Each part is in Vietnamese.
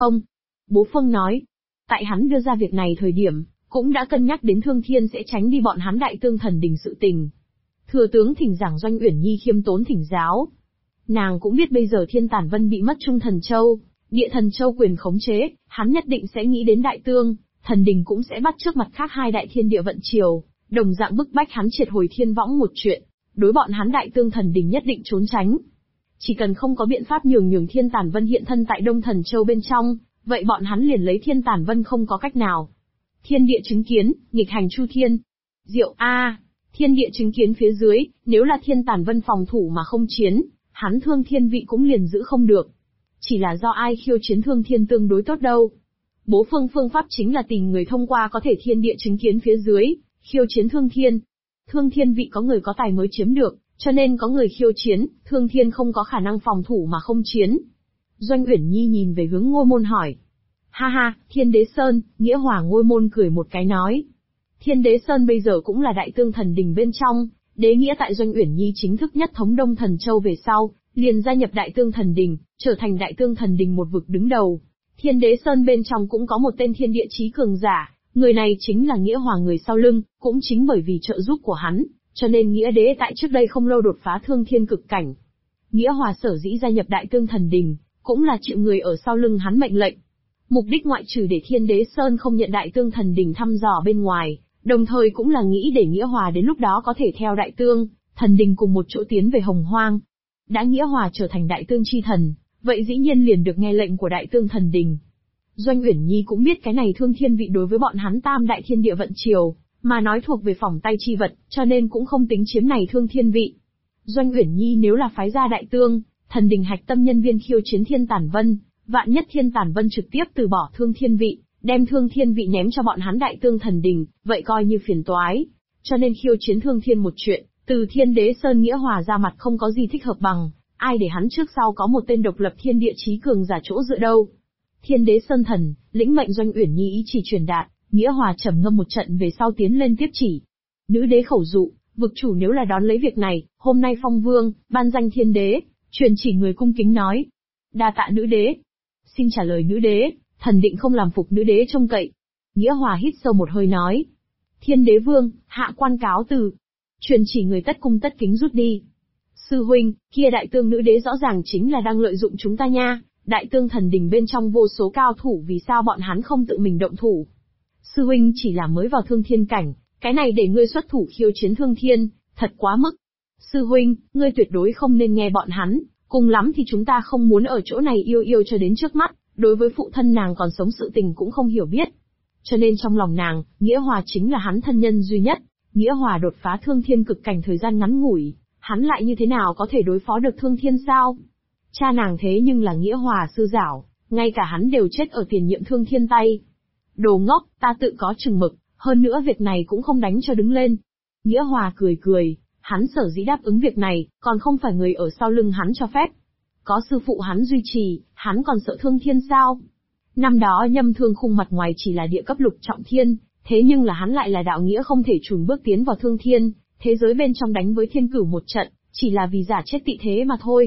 Ông, bố Phương nói, tại hắn đưa ra việc này thời điểm, cũng đã cân nhắc đến Thương Thiên sẽ tránh đi bọn hắn Đại Tương Thần Đình sự tình. Thừa tướng thỉnh giảng Doanh Uyển Nhi khiêm tốn thỉnh giáo. Nàng cũng biết bây giờ Thiên Tản Vân bị mất Trung Thần Châu, Địa Thần Châu quyền khống chế, hắn nhất định sẽ nghĩ đến Đại Tương, Thần Đình cũng sẽ bắt trước mặt khác hai đại thiên địa vận triều, đồng dạng bức bách hắn triệt hồi thiên võng một chuyện, đối bọn hắn Đại Tương Thần Đình nhất định trốn tránh. Chỉ cần không có biện pháp nhường Thiên Tản Vân hiện thân tại Đông Thần Châu bên trong, vậy bọn hắn liền lấy Thiên Tản Vân không có cách nào. Thiên địa chứng kiến, nghịch hành chu thiên. Diệu a, thiên địa chứng kiến phía dưới, nếu là Thiên Tản Vân phòng thủ mà không chiến, hắn Thương Thiên vị cũng liền giữ không được. Chỉ là do ai khiêu chiến Thương Thiên tương đối tốt đâu. Bố Phương phương pháp chính là tìm người thông qua có thể thiên địa chứng kiến phía dưới, khiêu chiến Thương Thiên. Thương Thiên vị có người có tài mới chiếm được, cho nên có người khiêu chiến, Thương Thiên không có khả năng phòng thủ mà không chiến. Doanh Uyển Nhi nhìn về hướng Ngôi Môn hỏi. Ha ha, Thiên Đế Sơn, Nghĩa Hòa Ngôi Môn cười một cái nói. Thiên Đế Sơn bây giờ cũng là Đại Tương Thần Đình bên trong, Đế Nghĩa tại Doanh Uyển Nhi chính thức nhất thống Đông Thần Châu về sau, liền gia nhập Đại Tương Thần Đình, trở thành Đại Tương Thần Đình một vực đứng đầu. Thiên Đế Sơn bên trong cũng có một tên thiên địa chí cường giả, người này chính là Nghĩa Hòa người sau lưng, cũng chính bởi vì trợ giúp của hắn, cho nên Nghĩa Đế tại trước đây không lâu đột phá Thương Thiên cực cảnh. Nghĩa Hòa sở dĩ gia nhập Đại Tương Thần Đình, cũng là chịu người ở sau lưng hắn mệnh lệnh. Mục đích ngoại trừ để Thiên Đế Sơn không nhận Đại Tương Thần Đình thăm dò bên ngoài, đồng thời cũng là nghĩ để Nghĩa Hòa đến lúc đó có thể theo Đại Tương Thần Đình cùng một chỗ tiến về Hồng Hoang. Đã Nghĩa Hòa trở thành Đại Tương chi thần, vậy dĩ nhiên liền được nghe lệnh của Đại Tương Thần Đình. Doanh Uyển Nhi cũng biết cái này Thương Thiên vị đối với bọn hắn tam đại thiên địa vận triều, mà nói thuộc về phỏng tay chi vật, cho nên cũng không tính chiếm này Thương Thiên vị. Doanh Uyển Nhi nếu là phái ra Đại Tương Thần Đình hạch tâm nhân viên khiêu chiến Thiên Tản Vân, vạn nhất Thiên Tản Vân trực tiếp từ bỏ Thương Thiên vị, đem Thương Thiên vị ném cho bọn hắn Đại Tương Thần Đình, vậy coi như phiền toái. Cho nên khiêu chiến Thương Thiên một chuyện, từ Thiên Đế Sơn Nghĩa Hòa ra mặt không có gì thích hợp bằng, ai để hắn trước sau có một tên độc lập thiên địa chí cường giả chỗ dựa đâu. Thiên Đế Sơn Thần, lĩnh mệnh Doanh Uyển Nhi ý chỉ truyền đạt, Nghĩa Hòa trầm ngâm một trận về sau tiến lên tiếp chỉ. Nữ đế khẩu dụ, vực chủ nếu là đón lấy việc này, hôm nay phong vương, ban danh Thiên Đế, truyền chỉ người cung kính nói. Đa tạ nữ đế. Xin trả lời nữ đế, thần định không làm phục nữ đế trông cậy. Nghĩa Hòa hít sâu một hơi nói. Thiên Đế Vương, hạ quan cáo từ. Truyền chỉ người tất cung tất kính rút đi. Sư huynh, kia Đại Tương nữ đế rõ ràng chính là đang lợi dụng chúng ta nha, Đại Tương Thần Đình bên trong vô số cao thủ vì sao bọn hắn không tự mình động thủ. Sư huynh chỉ là mới vào Thương Thiên cảnh, cái này để ngươi xuất thủ khiêu chiến Thương Thiên, thật quá mức. Sư huynh, ngươi tuyệt đối không nên nghe bọn hắn, cùng lắm thì chúng ta không muốn ở chỗ này yêu yêu cho đến trước mắt, đối với phụ thân nàng còn sống sự tình cũng không hiểu biết. Cho nên trong lòng nàng, Nghĩa Hòa chính là hắn thân nhân duy nhất, Nghĩa Hòa đột phá Thương Thiên cực cảnh thời gian ngắn ngủi, hắn lại như thế nào có thể đối phó được Thương Thiên sao? Cha nàng thế nhưng là Nghĩa Hòa sư giảo, ngay cả hắn đều chết ở tiền nhiệm Thương Thiên tay. Đồ ngốc, ta tự có chừng mực, hơn nữa việc này cũng không đánh cho đứng lên. Nghĩa Hòa cười cười, hắn sở dĩ đáp ứng việc này, còn không phải người ở sau lưng hắn cho phép. Có sư phụ hắn duy trì, hắn còn sợ Thương Thiên sao? Năm đó Nhâm Thương Khung mặt ngoài chỉ là địa cấp lục trọng thiên, thế nhưng là hắn lại là đạo nghĩa không thể chùn bước tiến vào Thương Thiên, thế giới bên trong đánh với Thiên Cửu một trận, chỉ là vì giả chết tị thế mà thôi.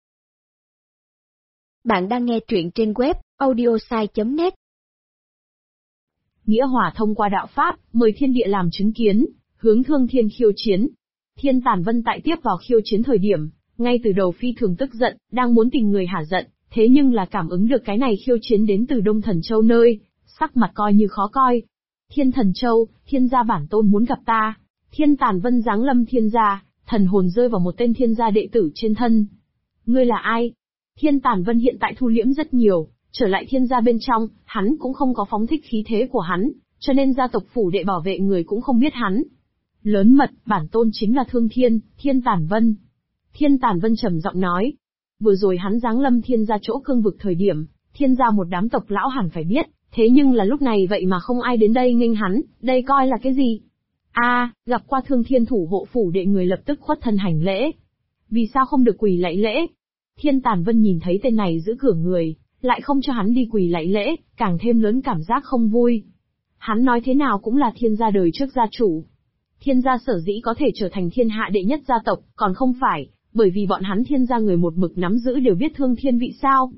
Bạn đang nghe truyện trên web audiosai.net. Nghĩa Hòa thông qua đạo pháp, mời thiên địa làm chứng kiến, hướng Thương Thiên khiêu chiến. Thiên Tản Vân tại tiếp vào khiêu chiến thời điểm, ngay từ đầu phi thường tức giận, đang muốn tìm người hả giận, thế nhưng là cảm ứng được cái này khiêu chiến đến từ Đông Thần Châu nơi, sắc mặt coi như khó coi. Thiên Thần Châu, thiên gia bản tôn muốn gặp ta. Thiên Tản Vân giáng lâm thiên gia, thần hồn rơi vào một tên thiên gia đệ tử trên thân. Ngươi là ai? Thiên Tản Vân hiện tại thu liễm rất nhiều, trở lại thiên gia bên trong, hắn cũng không có phóng thích khí thế của hắn, cho nên gia tộc phủ đệ bảo vệ người cũng không biết hắn. Lớn mật, bản tôn chính là Thương Thiên, Thiên Tản Vân. Thiên Tản Vân trầm giọng nói. Vừa rồi hắn giáng lâm thiên gia chỗ cương vực thời điểm, thiên gia một đám tộc lão hẳn phải biết, thế nhưng là lúc này vậy mà không ai đến đây nghênh hắn, đây coi là cái gì? Gặp qua Thương Thiên thủ hộ phủ đệ người lập tức khuất thân hành lễ. Vì sao không được quỳ lạy lễ? Thiên Tản Vân nhìn thấy tên này giữ cửa người, lại không cho hắn đi quỳ lạy lễ, càng thêm lớn cảm giác không vui. Hắn nói thế nào cũng là thiên gia đời trước gia chủ. Thiên gia sở dĩ có thể trở thành thiên hạ đệ nhất gia tộc, còn không phải bởi vì bọn hắn thiên gia người một mực nắm giữ đều biết Thương Thiên vị sao?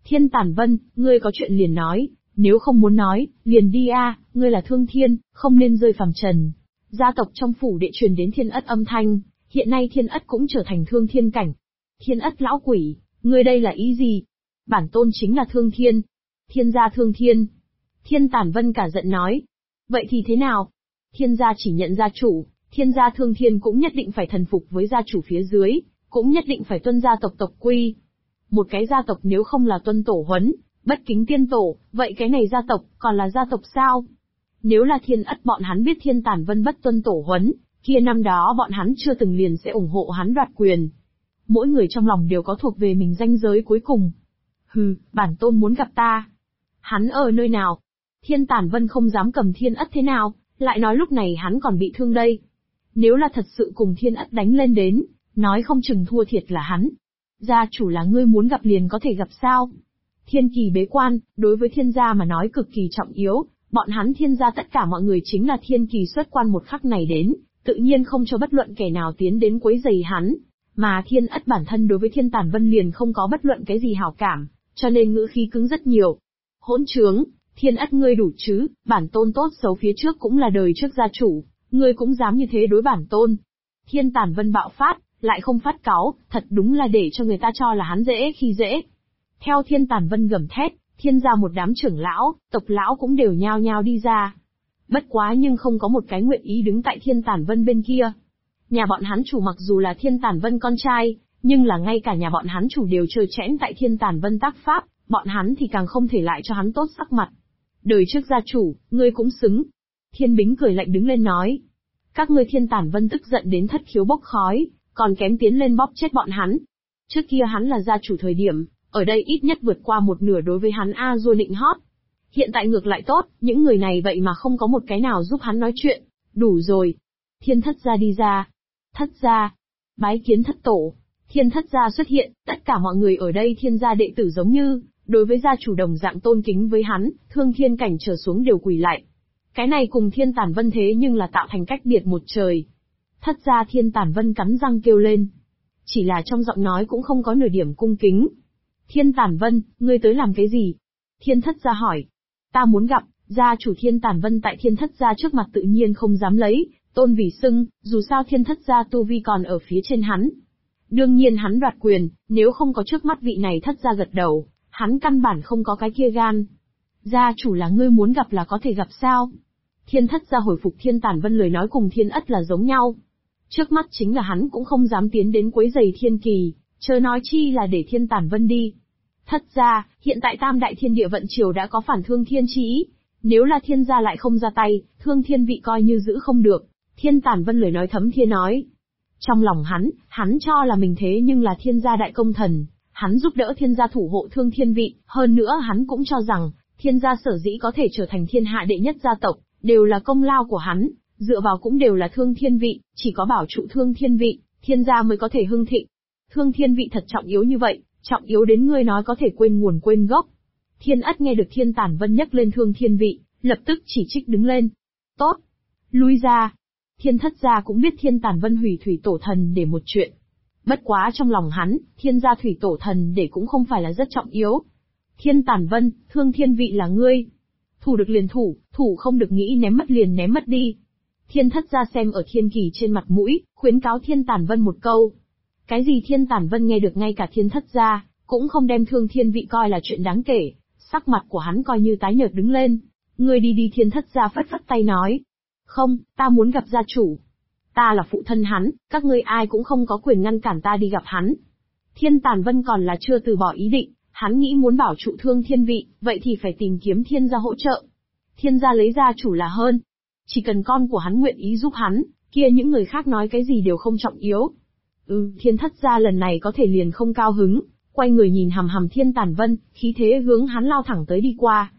Thiên Tản Vân, ngươi có chuyện liền nói, nếu không muốn nói, liền đi a, ngươi là Thương Thiên, không nên rơi phàm trần. Gia tộc trong phủ đệ truyền đến Thiên Ất âm thanh, hiện nay Thiên Ất cũng trở thành Thương Thiên cảnh. Thiên Ất lão quỷ, ngươi đây là ý gì? Bản tôn chính là Thương Thiên. Thiên gia Thương Thiên. Thiên Tản Vân cả giận nói. Vậy thì thế nào? Thiên gia chỉ nhận gia chủ, Thiên gia Thương Thiên cũng nhất định phải thần phục với gia chủ phía dưới, cũng nhất định phải tuân gia tộc tộc quy. Một cái gia tộc nếu không là tuân tổ huấn, bất kính tiên tổ, vậy cái này gia tộc, còn là gia tộc sao? Nếu là Thiên Ất bọn hắn biết Thiên Tản Vân bất tuân tổ huấn, kia năm đó bọn hắn chưa từng liền sẽ ủng hộ hắn đoạt quyền. Mỗi người trong lòng đều có thuộc về mình ranh giới cuối cùng. Hừ, bản tôn muốn gặp ta. Hắn ở nơi nào? Thiên Tản Vân không dám cầm Thiên Ất thế nào, lại nói lúc này hắn còn bị thương đây. Nếu là thật sự cùng Thiên Ất đánh lên đến, nói không chừng thua thiệt là hắn. Gia chủ là ngươi muốn gặp liền có thể gặp sao? Thiên kỳ bế quan, đối với Thiên gia mà nói cực kỳ trọng yếu, bọn hắn Thiên gia tất cả mọi người chính là thiên kỳ xuất quan một khắc này đến, tự nhiên không cho bất luận kẻ nào tiến đến quấy rầy hắn. Mà Thiên Ất bản thân đối với Thiên Tản Vân liền không có bất luận cái gì hảo cảm, cho nên ngữ khí cứng rất nhiều. Hỗn trướng, Thiên Ất ngươi đủ chứ, bản tôn tốt xấu phía trước cũng là đời trước gia chủ, ngươi cũng dám như thế đối bản tôn. Thiên Tản Vân bạo phát, lại không phát cáu, thật đúng là để cho người ta cho là hắn dễ khi dễ. Theo Thiên Tản Vân gầm thét, Thiên gia một đám trưởng lão, tộc lão cũng đều nhao nhao đi ra. Bất quá nhưng không có một cái nguyện ý đứng tại Thiên Tản Vân bên kia. Nhà bọn hắn chủ mặc dù là Thiên Tản Vân con trai, nhưng là ngay cả nhà bọn hắn chủ đều trơ trẽn tại Thiên Tản Vân tác pháp, bọn hắn thì càng không thể lại cho hắn tốt sắc mặt. Đời trước gia chủ, ngươi cũng xứng. Thiên Bính cười lạnh đứng lên nói. Các ngươi Thiên Tản Vân tức giận đến thất khiếu bốc khói, còn kém tiến lên bóp chết bọn hắn. Trước kia hắn là gia chủ thời điểm, ở đây ít nhất vượt qua một nửa đối với hắn A-dua nịnh hót. Hiện tại ngược lại tốt, những người này vậy mà không có một cái nào giúp hắn nói chuyện. Đủ rồi. Thiên Thất gia đi ra. Thất gia. Bái kiến thất tổ. Thiên Thất gia xuất hiện, tất cả mọi người ở đây Thiên gia đệ tử giống như, đối với gia chủ đồng dạng tôn kính với hắn, Thương Thiên cảnh trở xuống đều quỳ lại. Cái này cùng Thiên Tản Vân thế nhưng là tạo thành cách biệt một trời. Thất gia Thiên Tản Vân cắn răng kêu lên. Chỉ là trong giọng nói cũng không có nửa điểm cung kính. Thiên Tản Vân, ngươi tới làm cái gì? Thiên Thất gia hỏi. Ta muốn gặp, gia chủ Thiên Tản Vân tại Thiên Thất gia trước mặt tự nhiên không dám lấy, tôn vì xưng, dù sao Thiên Thất gia tu vi còn ở phía trên hắn. Đương nhiên hắn đoạt quyền, nếu không có trước mắt vị này Thất gia gật đầu, hắn căn bản không có cái kia gan. Gia chủ là ngươi muốn gặp là có thể gặp sao? Thiên Thất gia hồi phục Thiên Tản Vân lời nói cùng Thiên Ất là giống nhau. Trước mắt chính là hắn cũng không dám tiến đến quấy rầy Thiên Kỳ, chớ nói chi là để Thiên Tản Vân đi. Thất gia, hiện tại Tam Đại Thiên Địa vận triều đã có phản Thương Thiên chi ý, nếu là Thiên gia lại không ra tay, Thương Thiên vị coi như giữ không được. Thiên Tản Vân lời nói thấm thía nói. Trong lòng hắn cho là mình thế nhưng là Thiên gia đại công thần, hắn giúp đỡ Thiên gia thủ hộ Thương Thiên vị, hơn nữa hắn cũng cho rằng, Thiên gia sở dĩ có thể trở thành thiên hạ đệ nhất gia tộc, đều là công lao của hắn, dựa vào cũng đều là Thương Thiên vị, chỉ có bảo trụ Thương Thiên vị, Thiên gia mới có thể hưng thịnh. Thương Thiên vị thật trọng yếu như vậy, trọng yếu đến ngươi nói có thể quên nguồn quên gốc. Thiên Ất nghe được Thiên Tản Vân nhắc lên Thương Thiên vị, lập tức chỉ trích đứng lên. Tốt, lui ra. Thiên Thất gia cũng biết Thiên Tản Vân hủy thủy tổ thần để một chuyện. Bất quá trong lòng hắn, Thiên gia thủy tổ thần để cũng không phải là rất trọng yếu. Thiên Tản Vân, Thương Thiên vị là ngươi. Thủ được liền thủ không được nghĩ ném mất liền ném mất đi. Thiên Thất gia xem ở Thiên Kỳ trên mặt mũi, khuyến cáo Thiên Tản Vân một câu. Cái gì Thiên Tản Vân nghe được ngay cả Thiên Thất gia, cũng không đem Thương Thiên vị coi là chuyện đáng kể, sắc mặt của hắn coi như tái nhợt đứng lên. Ngươi đi Thiên Thất gia phất phất tay nói. Không, ta muốn gặp gia chủ. Ta là phụ thân hắn, các ngươi ai cũng không có quyền ngăn cản ta đi gặp hắn. Thiên Tản Vân còn là chưa từ bỏ ý định, hắn nghĩ muốn bảo trụ Thương Thiên vị, vậy thì phải tìm kiếm Thiên gia hỗ trợ. Thiên gia lấy gia chủ là hơn. Chỉ cần con của hắn nguyện ý giúp hắn, kia những người khác nói cái gì đều không trọng yếu. Thiên Thất gia lần này có thể liền không cao hứng, quay người nhìn hằm hằm Thiên Tản Vân, khí thế hướng hắn lao thẳng tới đi qua.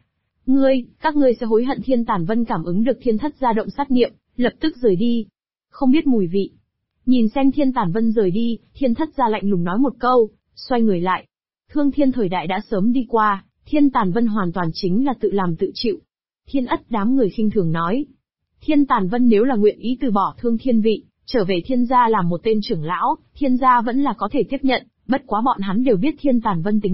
Các ngươi sẽ hối hận. Thiên Tản Vân cảm ứng được Thiên Thất gia động sát niệm, lập tức rời đi. Không biết mùi vị. Nhìn xem Thiên Tản Vân rời đi, Thiên Thất gia lạnh lùng nói một câu, xoay người lại. Thương Thiên thời đại đã sớm đi qua, Thiên Tản Vân hoàn toàn chính là tự làm tự chịu. Thiên Ất đám người khinh thường nói. Thiên Tản Vân nếu là nguyện ý từ bỏ Thương Thiên vị, trở về Thiên gia làm một tên trưởng lão, Thiên gia vẫn là có thể tiếp nhận, bất quá bọn hắn đều biết Thiên Tản Vân tính cách,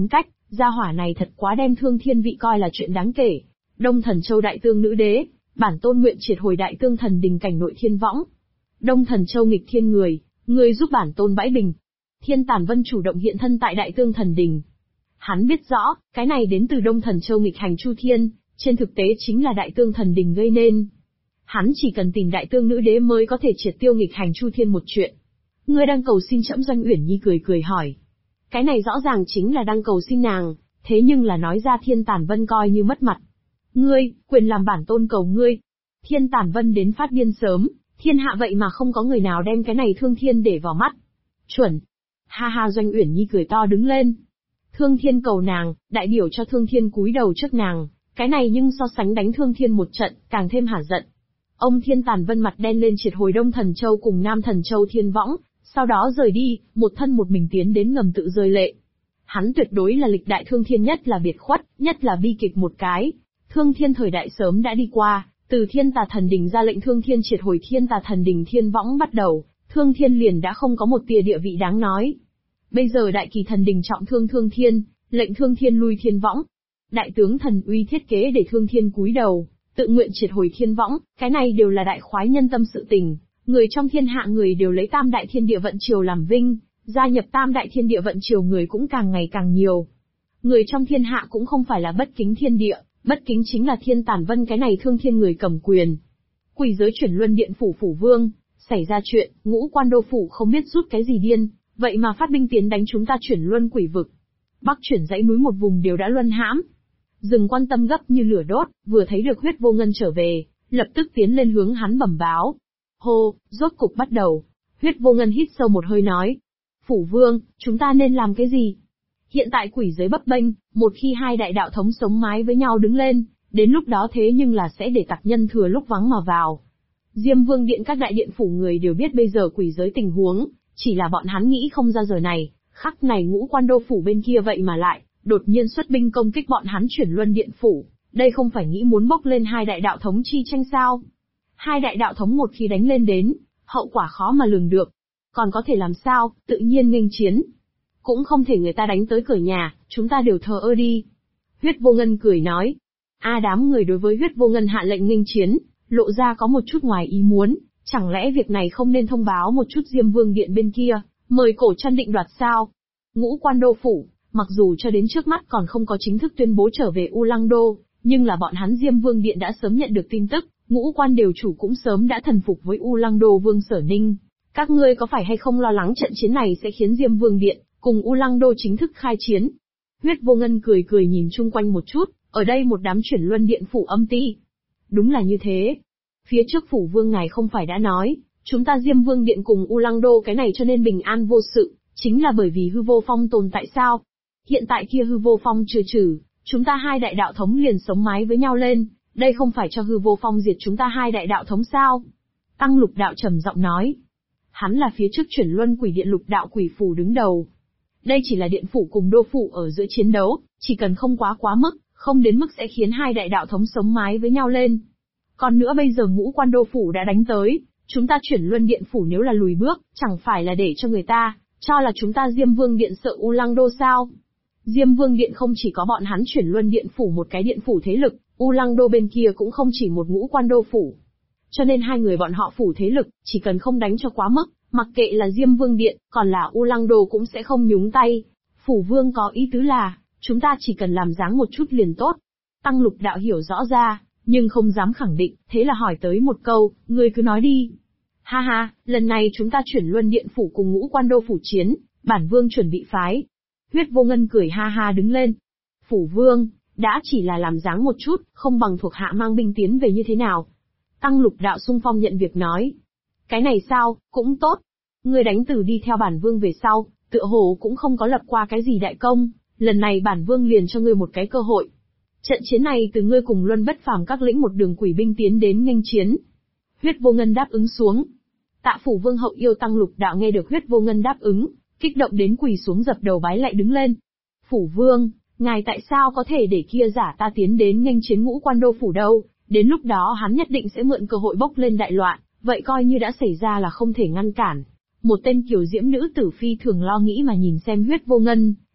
Gia hỏa này thật quá đem Thương Thiên vị coi là chuyện đáng kể. Đông Thần Châu Đại Tương Nữ Đế, bản tôn nguyện triệt hồi Đại Tương Thần Đình cảnh nội thiên võng. Đông Thần Châu nghịch thiên người giúp bản tôn bãi bình. Thiên Tản Vân chủ động hiện thân tại Đại Tương Thần Đình. Hắn biết rõ, cái này đến từ Đông Thần Châu nghịch hành Chu Thiên, trên thực tế chính là Đại Tương Thần Đình gây nên. Hắn chỉ cần tìm Đại Tương Nữ Đế mới có thể triệt tiêu nghịch hành Chu Thiên một chuyện. Ngươi đang cầu xin trẫm? Doanh Uyển Nhi cười hỏi. Cái này rõ ràng chính là đang cầu xin nàng, thế nhưng là nói ra Thiên Tản Vân coi như mất mặt. Ngươi, quyền làm bản tôn cầu ngươi. Thiên Tản Vân đến phát điên sớm, thiên hạ vậy mà không có người nào đem cái này Thương Thiên để vào mắt. Chuẩn. Ha ha, Doanh Uyển Nhi cười to đứng lên. Thương Thiên cầu nàng, đại biểu cho Thương Thiên cúi đầu trước nàng, cái này nhưng so sánh đánh Thương Thiên một trận, càng thêm hả giận. Ông Thiên Tản Vân mặt đen lên triệt hồi Đông Thần Châu cùng Nam Thần Châu thiên võng, sau đó rời đi, một thân một mình tiến đến ngầm tự rơi lệ. Hắn tuyệt đối là lịch đại Thương Thiên nhất là biệt khuất, nhất là bi kịch một cái. Thương Thiên thời đại sớm đã đi qua, từ Thiên Tà Thần Đình ra lệnh Thương Thiên triệt hồi Thiên Tà Thần Đình thiên võng bắt đầu, Thương Thiên liền đã không có một tia địa vị đáng nói. Bây giờ Đại Kỳ Thần Đình trọng thương Thương Thiên, lệnh Thương Thiên lui thiên võng. Đại tướng thần uy thiết kế để Thương Thiên cúi đầu, tự nguyện triệt hồi thiên võng, cái này đều là đại khoái nhân tâm sự tình. Người trong thiên hạ người đều lấy Tam Đại Thiên Địa Vận Triều làm vinh, gia nhập Tam Đại Thiên Địa Vận Triều người cũng càng ngày càng nhiều. Người trong thiên hạ cũng không phải là bất kính thiên địa, bất kính chính là Thiên Tản Vân cái này Thương Thiên người cầm quyền. Quỷ giới chuyển luân điện phủ vương, xảy ra chuyện, Ngũ Quan Đô phủ không biết rút cái gì điên, vậy mà phát binh tiến đánh chúng ta chuyển luân quỷ vực. Bắc chuyển dãy núi một vùng đều đã luân hãm. Rừng Quan Tâm gấp như lửa đốt, vừa thấy được Huyết Vô Ngân trở về, lập tức tiến lên hướng hắn bẩm báo. Hô, rốt cục bắt đầu. Huyết Vô Ngân hít sâu một hơi nói. Phủ vương, chúng ta nên làm cái gì? Hiện tại quỷ giới bấp bênh, một khi hai đại đạo thống sống mái với nhau đứng lên, đến lúc đó thế nhưng là sẽ để tặc nhân thừa lúc vắng mà vào. Diêm Vương Điện các đại điện phủ người đều biết bây giờ quỷ giới tình huống, chỉ là bọn hắn nghĩ không ra giờ này, khắc này Ngũ Quan Đô phủ bên kia vậy mà lại đột nhiên xuất binh công kích bọn hắn chuyển luân điện phủ, đây không phải nghĩ muốn bốc lên hai đại đạo thống chi tranh sao? Hai đại đạo thống một khi đánh lên đến, hậu quả khó mà lường được. Còn có thể làm sao, tự nhiên nghênh chiến. Cũng không thể người ta đánh tới cửa nhà, chúng ta đều thờ ơ đi. Huyết Vô Ngân cười nói. Đám người đối với Huyết Vô Ngân hạ lệnh nghênh chiến, lộ ra có một chút ngoài ý muốn, chẳng lẽ việc này không nên thông báo một chút Diêm Vương Điện bên kia, mời cổ chân định đoạt sao? Ngũ Quan Đô phủ, mặc dù cho đến trước mắt còn không có chính thức tuyên bố trở về U Lăng Đô, nhưng là bọn hắn Diêm Vương Điện đã sớm nhận được tin tức, Ngũ Quan đều chủ cũng sớm đã thần phục với U Lăng Đô Vương Sở Ninh. Các ngươi có phải hay không lo lắng trận chiến này sẽ khiến Diêm Vương Điện cùng U Lăng Đô chính thức khai chiến? Huyết Vô Ngân cười nhìn chung quanh một chút, ở đây một đám chuyển luân điện phủ âm ti. Đúng là như thế. Phía trước phủ vương ngài không phải đã nói, chúng ta Diêm Vương Điện cùng U Lăng Đô cái này cho nên bình an vô sự, chính là bởi vì hư vô phong tồn tại sao? Hiện tại kia hư vô phong chưa trừ, chúng ta hai đại đạo thống liền sống mái với nhau lên, đây không phải cho hư vô phong diệt chúng ta hai đại đạo thống sao? Tăng Lục Đạo trầm giọng nói. Hắn là phía trước chuyển luân quỷ điện Lục Đạo quỷ phủ đứng đầu. Đây chỉ là điện phủ cùng đô phủ ở giữa chiến đấu, chỉ cần không quá mức, không đến mức sẽ khiến hai đại đạo thống sống mái với nhau lên. Còn nữa bây giờ Ngũ Quan Đô phủ đã đánh tới, chúng ta chuyển luân điện phủ nếu là lùi bước, chẳng phải là để cho người ta cho là chúng ta Diêm Vương Điện sợ U Lăng Đô sao? Diêm Vương Điện không chỉ có bọn hắn chuyển luân điện phủ một cái điện phủ thế lực, U Lăng Đô bên kia cũng không chỉ một Ngũ Quan Đô phủ. Cho nên hai người bọn họ phủ thế lực, chỉ cần không đánh cho quá mức, mặc kệ là Diêm Vương Điện, còn là U Lăng Đô cũng sẽ không nhúng tay. Phủ vương có ý tứ là, chúng ta chỉ cần làm dáng một chút liền tốt. Tăng Lục Đạo hiểu rõ ra, nhưng không dám khẳng định, thế là hỏi tới một câu, ngươi cứ nói đi. Ha ha, lần này chúng ta chuyển luân điện phủ cùng Ngũ Quan Đô phủ chiến, bản vương chuẩn bị phái. Huyết Vô Ngân cười ha ha đứng lên. Phủ vương, đã chỉ là làm dáng một chút, không bằng thuộc hạ mang binh tiến về như thế nào? Tăng Lục Đạo xung phong nhận việc nói. Cái này sao, cũng tốt. Ngươi đánh từ đi theo bản vương về sau, tựa hồ cũng không có lập qua cái gì đại công, lần này bản vương liền cho ngươi một cái cơ hội. Trận chiến này từ ngươi cùng Luân Bất Phàm các lĩnh một đường quỷ binh tiến đến nghênh chiến. Huyết Vô Ngân đáp ứng xuống. Tạ phủ vương hậu yêu Tăng Lục Đạo nghe được Huyết Vô Ngân đáp ứng, kích động đến quỳ xuống dập đầu bái lại đứng lên. Phủ vương, ngài tại sao có thể để kia giả ta tiến đến nghênh chiến Ngũ Quan Đô phủ đâu? Đến lúc đó hắn nhất định sẽ mượn cơ hội bốc lên đại loạn, vậy coi như đã xảy ra là không thể ngăn cản. Một tên kiều diễm nữ tử phi thường lo nghĩ mà nhìn xem Huyết Vô Ngân,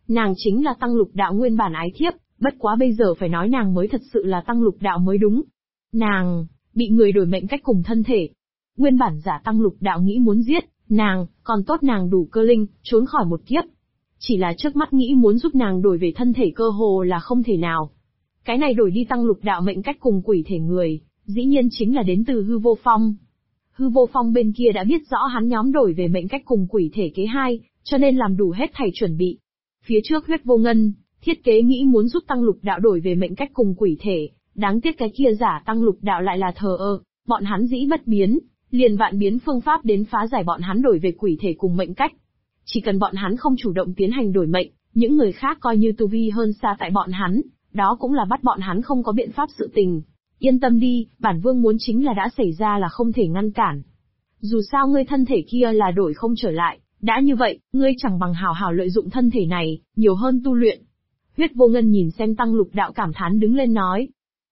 Nàng chính là Tăng Lục Đạo nguyên bản ái thiếp, bất quá bây giờ phải nói nàng mới thật sự là Tăng Lục Đạo mới đúng. Nàng, bị người đổi mệnh cách cùng thân thể. Nguyên bản giả Tăng Lục Đạo nghĩ muốn giết nàng, còn tốt nàng đủ cơ linh, trốn khỏi một kiếp. Chỉ là trước mắt nghĩ muốn giúp nàng đổi về thân thể cơ hồ là không thể nào. Cái này đổi đi Tăng Lục Đạo mệnh cách cùng quỷ thể người, dĩ nhiên chính là đến từ Hư Vô Phong. Hư Vô Phong bên kia đã biết rõ hắn nhóm đổi về mệnh cách cùng quỷ thể kế hai, cho nên làm đủ hết thảy chuẩn bị. Phía trước Huyết Vô Ngân, thiết kế nghĩ muốn giúp Tăng Lục Đạo đổi về mệnh cách cùng quỷ thể, đáng tiếc cái kia giả Tăng Lục Đạo lại là thờ ơ, bọn hắn dĩ bất biến, liền vạn biến phương pháp đến phá giải bọn hắn đổi về quỷ thể cùng mệnh cách. Chỉ cần bọn hắn không chủ động tiến hành đổi mệnh, những người khác coi như tu vi hơn xa tại bọn hắn, đó cũng là bắt bọn hắn không có biện pháp sự tình. Yên tâm đi, bản vương muốn chính là đã xảy ra là không thể ngăn cản. Dù sao ngươi thân thể kia là đổi không trở lại, đã như vậy, ngươi chẳng bằng hào hào lợi dụng thân thể này, nhiều hơn tu luyện. Huyết Vô Ngân nhìn xem Tăng Lục Đạo cảm thán đứng lên nói.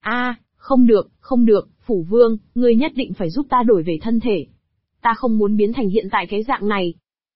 Không được, Phủ Vương, ngươi nhất định phải giúp ta đổi về thân thể. Ta không muốn biến thành hiện tại cái dạng này.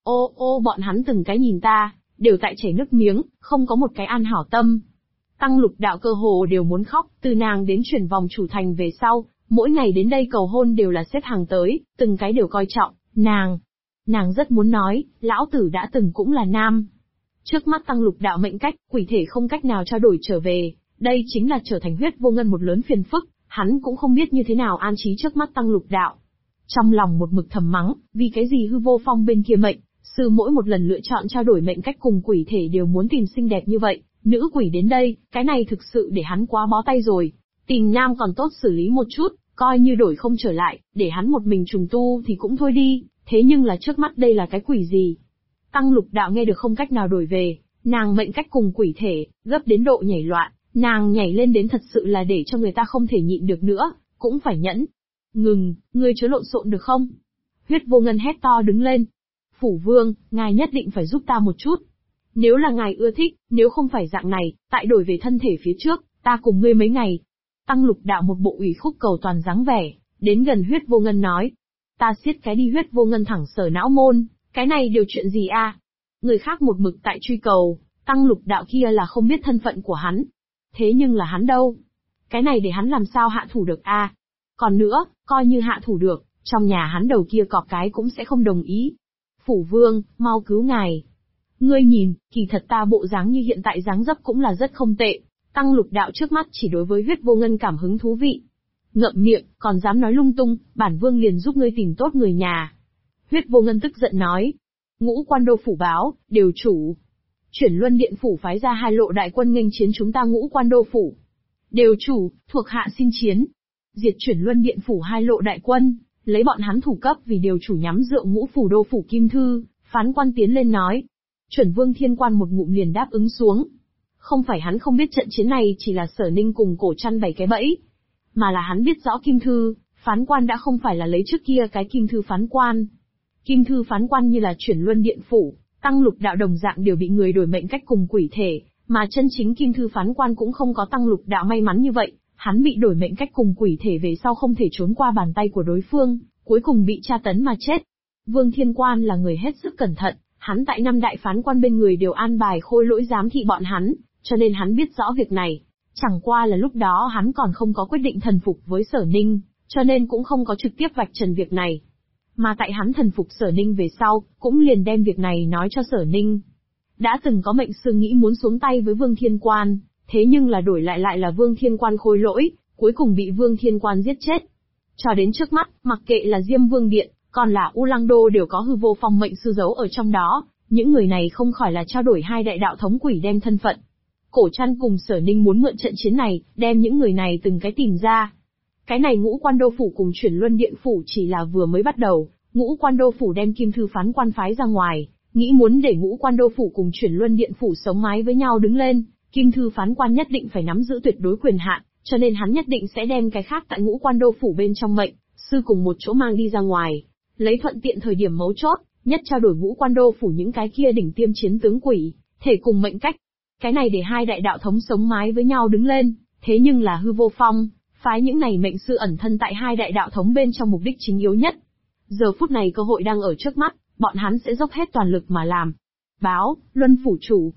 Bọn hắn từng cái nhìn ta, đều tại chảy nước miếng, không có một cái an hảo tâm. Tăng Lục Đạo cơ hồ đều muốn khóc, từ nàng đến chuyển vòng chủ thành về sau, mỗi ngày đến đây cầu hôn đều là xếp hàng tới, từng cái đều coi trọng, nàng. Nàng rất muốn nói, lão tử đã từng cũng là nam. Trước mắt Tăng Lục Đạo mệnh cách, quỷ thể không cách nào trao đổi trở về, đây chính là trở thành Huyết Vô Ngân một lớn phiền phức, hắn cũng không biết như thế nào an trí trước mắt Tăng Lục Đạo. Trong lòng một mực thầm mắng, vì cái gì Hư Vô Phong bên kia mệnh, sư mỗi một lần lựa chọn trao đổi mệnh cách cùng quỷ thể đều muốn tìm xinh đẹp như vậy, nữ quỷ đến đây, cái này thực sự để hắn quá bó tay rồi. Tìm nam còn tốt xử lý một chút, coi như đổi không trở lại, để hắn một mình trùng tu thì cũng thôi đi, thế nhưng là trước mắt đây là cái quỷ gì? Tăng Lục Đạo nghe được không cách nào đổi về, nàng mệnh cách cùng quỷ thể, gấp đến độ nhảy loạn, nàng nhảy lên đến thật sự là để cho người ta không thể nhịn được nữa, cũng phải nhẫn. Ngừng, ngươi chớ lộn xộn được không? Huyết Vô Ngân hét to đứng lên. Phủ Vương, ngài nhất định phải giúp ta một chút. Nếu là ngài ưa thích, nếu không phải dạng này, tại đổi về thân thể phía trước, ta cùng ngươi mấy ngày. Tăng Lục Đạo một bộ ủy khúc cầu toàn dáng vẻ, đến gần Huyết Vô Ngân nói. Ta siết cái đi. Huyết Vô Ngân thẳng sờ não môn, cái này điều chuyện gì a? Người khác một mực tại truy cầu, Tăng Lục Đạo kia là không biết thân phận của hắn. Thế nhưng là hắn đâu? Cái này để hắn làm sao hạ thủ được a? Còn nữa, coi như hạ thủ được, trong nhà hắn đầu kia cọp cái cũng sẽ không đồng ý. Phủ Vương, mau cứu ngài. Ngươi nhìn, kỳ thật ta bộ dáng như hiện tại dáng dấp cũng là rất không tệ. Tăng Lục Đạo trước mắt chỉ đối với Huyết Vô Ngân cảm hứng thú vị. Ngậm miệng, còn dám nói lung tung, bản vương liền giúp ngươi tìm tốt người nhà. Huyết Vô Ngân tức giận nói. Ngũ Quan Đô phủ báo, điều chủ. Chuyển Luân Điện phủ phái ra 2 lộ đại quân nghênh chiến chúng ta Ngũ Quan Đô phủ. Điều chủ, thuộc hạ xin chiến. Diệt Chuyển Luân Điện phủ 2 lộ đại quân, lấy bọn hắn thủ cấp vì điều chủ nhắm dựa Ngũ phủ đô phủ Kim Thư, phán quan tiến lên nói. Chuẩn Vương Thiên Quan một ngụm liền đáp ứng xuống. Không phải hắn không biết trận chiến này chỉ là Sở Ninh cùng Cổ Trăn bày cái bẫy, mà là hắn biết rõ Kim Thư, phán quan đã không phải là lấy trước kia cái Kim Thư phán quan. Kim Thư phán quan như là Chuyển Luân Điện phủ, Tăng Lục Đạo đồng dạng đều bị người đổi mệnh cách cùng quỷ thể, mà chân chính Kim Thư phán quan cũng không có Tăng Lục Đạo may mắn như vậy, hắn bị đổi mệnh cách cùng quỷ thể về sau không thể trốn qua bàn tay của đối phương, cuối cùng bị tra tấn mà chết. Vương Thiên Quan là người hết sức cẩn thận, hắn tại 5 đại phán quan bên người đều an bài khôi lỗi giám thị bọn hắn, cho nên hắn biết rõ việc này. Chẳng qua là lúc đó hắn còn không có quyết định thần phục với Sở Ninh, cho nên cũng không có trực tiếp vạch trần việc này. Mà tại hắn thần phục Sở Ninh về sau, cũng liền đem việc này nói cho Sở Ninh. Đã từng có mệnh sư nghĩ muốn xuống tay với Vương Thiên Quan, thế nhưng là đổi lại là Vương Thiên Quan khôi lỗi, cuối cùng bị Vương Thiên Quan giết chết. Cho đến trước mắt, mặc kệ là Diêm Vương Điện, còn là U Lăng Đô đều có Hư Vô Phong mệnh sư giấu ở trong đó, những người này không khỏi là trao đổi 2 đại đạo thống quỷ đem thân phận. Cổ Trăn cùng Sở Ninh muốn mượn trận chiến này, đem những người này từng cái tìm ra. Cái này Ngũ Quan Đô phủ cùng Chuyển Luân Điện phủ chỉ là vừa mới bắt đầu, Ngũ Quan Đô phủ đem Kim Thư phán quan phái ra ngoài, nghĩ muốn để Ngũ Quan Đô phủ cùng Chuyển Luân Điện phủ sống mái với nhau đứng lên, Kim Thư phán quan nhất định phải nắm giữ tuyệt đối quyền hạn, cho nên hắn nhất định sẽ đem cái khác tại Ngũ Quan Đô phủ bên trong mệnh sư cùng một chỗ mang đi ra ngoài, lấy thuận tiện thời điểm mấu chốt, nhất trao đổi Ngũ Quan Đô phủ những cái kia đỉnh tiêm chiến tướng quỷ, thể cùng mệnh cách. Cái này để 2 đại đạo thống sống mái với nhau đứng lên, thế nhưng là Hư Vô Phong, phái những này mệnh sư ẩn thân tại 2 đại đạo thống bên trong mục đích chính yếu nhất. Giờ phút này cơ hội đang ở trước mắt, bọn hắn sẽ dốc hết toàn lực mà làm. Báo, Luân phủ chủ.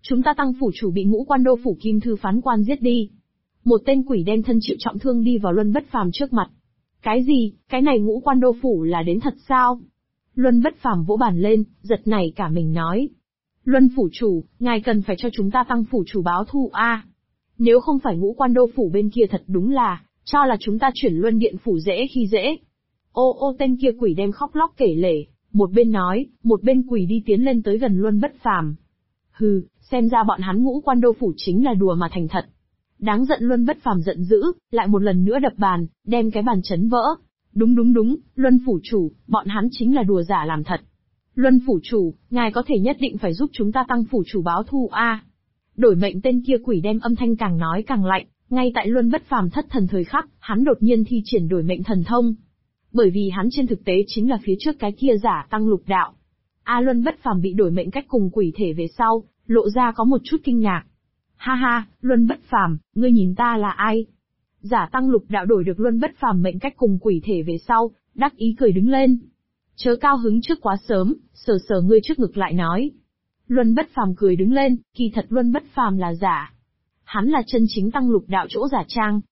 Chúng ta Tăng phủ chủ bị Ngũ Quan Đô phủ Kim Thư phán quan giết đi. Một tên quỷ đen thân chịu trọng thương đi vào Luân Bất Phàm trước mặt. Cái gì, cái này Ngũ Quan Đô phủ là đến thật sao? Luân Bất Phàm vỗ bàn lên, giật nảy cả mình nói. Luân phủ chủ, ngài cần phải cho chúng ta Tăng phủ chủ báo thù a. Nếu không phải Ngũ Quan Đô phủ bên kia thật đúng là, cho là chúng ta chuyển Luân Điện phủ dễ khi dễ. Ô tên kia quỷ đem khóc lóc kể lể, một bên nói, một bên quỷ đi tiến lên tới gần Luân Bất Phàm. Hừ, xem ra bọn hắn Ngũ Quan Đô phủ chính là đùa mà thành thật. Đáng giận Luân Bất Phàm giận dữ, lại một lần nữa đập bàn, đem cái bàn chấn vỡ. Đúng, Luân phủ chủ, bọn hắn chính là đùa giả làm thật. Luân phủ chủ, ngài có thể nhất định phải giúp chúng ta Tăng phủ chủ báo thù a. Đổi mệnh tên kia quỷ đem âm thanh càng nói càng lạnh, ngay tại Luân Bất Phàm thất thần thời khắc, hắn đột nhiên thi triển đổi mệnh thần thông. Bởi vì hắn trên thực tế chính là phía trước cái kia giả Tăng Lục Đạo. Luân Bất Phàm bị đổi mệnh cách cùng quỷ thể về sau, lộ ra có một chút kinh ngạc. Ha ha, Luân Bất Phàm, ngươi nhìn ta là ai? Giả Tăng Lục Đạo đổi được Luân Bất Phàm mệnh cách cùng quỷ thể về sau, đắc ý cười đứng lên. Chớ cao hứng trước quá sớm, sờ sờ ngươi trước ngực lại nói. Luân Bất Phàm cười đứng lên, kỳ thật Luân Bất Phàm là giả. Hắn là chân chính Tăng Lục Đạo chỗ giả trang.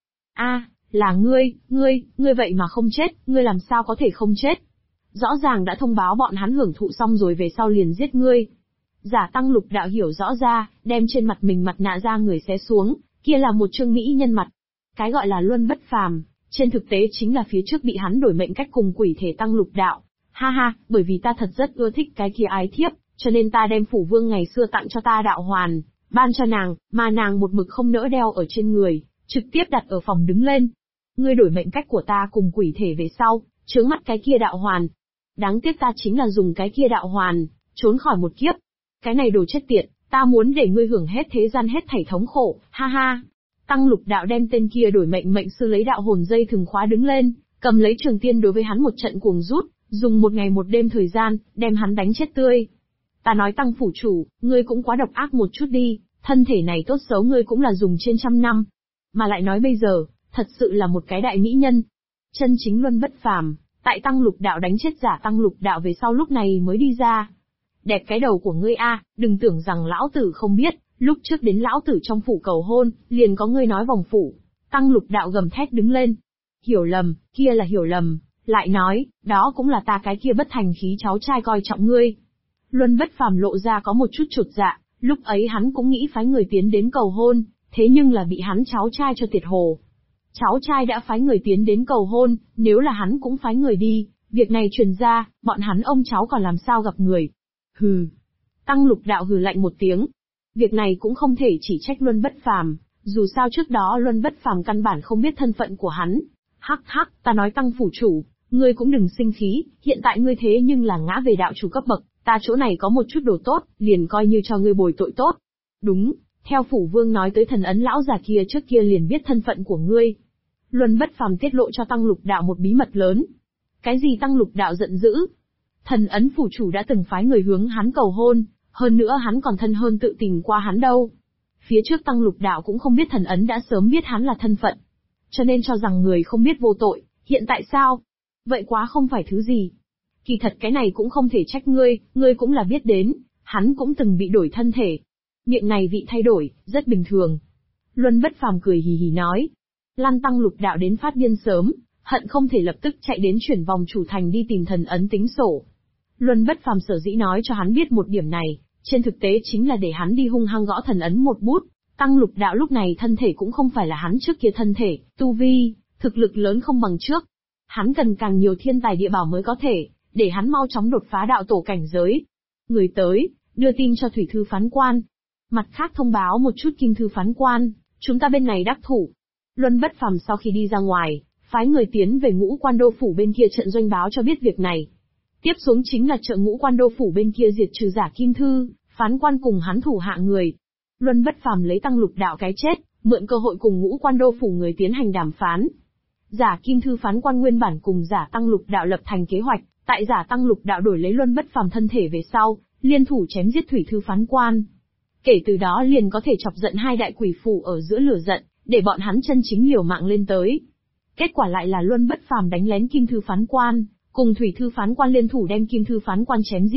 Là ngươi vậy mà không chết, ngươi làm sao có thể không chết? Rõ ràng đã thông báo bọn hắn hưởng thụ xong rồi về sau liền giết ngươi. Giả Tăng Lục Đạo hiểu rõ ra, đem trên mặt mình mặt nạ ra người xé xuống, kia là một trương mỹ nhân mặt. Cái gọi là Luân Bất Phàm, trên thực tế chính là phía trước bị hắn đổi mệnh cách cùng quỷ thể Tăng Lục Đạo. Ha ha, bởi vì ta thật rất ưa thích cái kia ái thiếp, cho nên ta đem phủ vương ngày xưa tặng cho ta đạo hoàn, ban cho nàng, mà nàng một mực không nỡ đeo ở trên người, trực tiếp đặt ở phòng đứng lên. Ngươi đổi mệnh cách của ta cùng quỷ thể về sau, chướng mắt cái kia đạo hoàn. Đáng tiếc ta chính là dùng cái kia đạo hoàn, trốn khỏi một kiếp. Cái này đồ chết tiệt, ta muốn để ngươi hưởng hết thế gian hết thảy thống khổ, ha ha. Tăng Lục Đạo đem tên kia đổi mệnh sư lấy đạo hồn dây thừng khóa đứng lên, cầm lấy trường tiên đối với hắn một trận cuồng rút, dùng một ngày một đêm thời gian, đem hắn đánh chết tươi. Ta nói Tăng phủ chủ, ngươi cũng quá độc ác một chút đi, thân thể này tốt xấu ngươi cũng là dùng trên trăm năm. Mà lại nói bây giờ, thật sự là một cái đại mỹ nhân. Chân chính Luân Bất Phàm, tại Tăng Lục Đạo đánh chết giả Tăng Lục Đạo về sau lúc này mới đi ra. Đẹp cái đầu của ngươi đừng tưởng rằng lão tử không biết, lúc trước đến lão tử trong phủ cầu hôn, liền có ngươi nói vòng phủ. Tăng Lục Đạo gầm thét đứng lên. Hiểu lầm, kia là hiểu lầm, lại nói, đó cũng là ta cái kia bất thành khí cháu trai coi trọng ngươi. Luân Bất Phàm lộ ra có một chút chột dạ, lúc ấy hắn cũng nghĩ phái người tiến đến cầu hôn, thế nhưng là bị hắn cháu trai cho tiệt hồ. Cháu trai đã phái người tiến đến cầu hôn, nếu là hắn cũng phái người đi, việc này truyền ra, bọn hắn ông cháu còn làm sao gặp người. Hừ. Tăng Lục Đạo hừ lạnh một tiếng. Việc này cũng không thể chỉ trách Luân Bất Phàm, dù sao trước đó Luân Bất Phàm căn bản không biết thân phận của hắn. Hắc, ta nói Tăng phủ chủ, ngươi cũng đừng sinh khí, hiện tại ngươi thế nhưng là ngã về đạo chủ cấp bậc, ta chỗ này có một chút đồ tốt, liền coi như cho ngươi bồi tội tốt. Đúng, theo phủ vương nói tới thần ấn lão già kia trước kia liền biết thân phận của ngươi. Luân Bất Phàm tiết lộ cho Tăng Lục Đạo một bí mật lớn. Cái gì? Tăng Lục Đạo giận dữ. Thần ấn phủ chủ đã từng phái người hướng hắn cầu hôn, hơn nữa hắn còn thân hơn tự tình qua hắn đâu. Phía trước Tăng Lục Đạo cũng không biết thần ấn đã sớm biết hắn là thân phận, cho nên cho rằng người không biết vô tội, hiện tại sao? Vậy quá không phải thứ gì. Kỳ thật cái này cũng không thể trách ngươi cũng là biết đến, hắn cũng từng bị đổi thân thể. Miệng này vị thay đổi, rất bình thường. Luân Bất Phàm cười hì hì nói. Lăn Tăng Lục Đạo đến phát điên sớm, hận không thể lập tức chạy đến chuyển vòng chủ thành đi tìm thần ấn tính sổ. Luân Bất Phàm sở dĩ nói cho hắn biết một điểm này, trên thực tế chính là để hắn đi hung hăng gõ thần ấn một bút. Tăng Lục Đạo lúc này thân thể cũng không phải là hắn trước kia thân thể, tu vi, thực lực lớn không bằng trước. Hắn cần càng nhiều thiên tài địa bảo mới có thể, để hắn mau chóng đột phá đạo tổ cảnh giới. Người tới, đưa tin cho Thủy Thư phán quan. Mặt khác thông báo một chút Kim Thư phán quan, chúng ta bên này đắc thủ. Luân Bất Phàm sau khi đi ra ngoài, phái người tiến về Ngũ Quan Đô phủ bên kia trận doanh báo cho biết việc này. Tiếp xuống chính là trợ Ngũ Quan Đô phủ bên kia diệt trừ giả Kim Thư, phán quan cùng hắn thủ hạ người. Luân Bất Phàm lấy Tăng Lục Đạo cái chết, mượn cơ hội cùng Ngũ Quan Đô phủ người tiến hành đàm phán. Giả Kim Thư phán quan nguyên bản cùng giả Tăng Lục Đạo lập thành kế hoạch, tại giả Tăng Lục Đạo đổi lấy Luân Bất Phàm thân thể về sau, liên thủ chém giết Thủy Thư phán quan. Kể từ đó liền có thể chọc giận hai đại quỷ phủ ở giữa lửa giận, để bọn hắn chân chính liều mạng lên tới. Kết quả lại là Luân Bất Phàm đánh lén Kim Thư phán quan, cùng Thủy Thư phán quan liên thủ đem Kim Thư phán quan chém giết,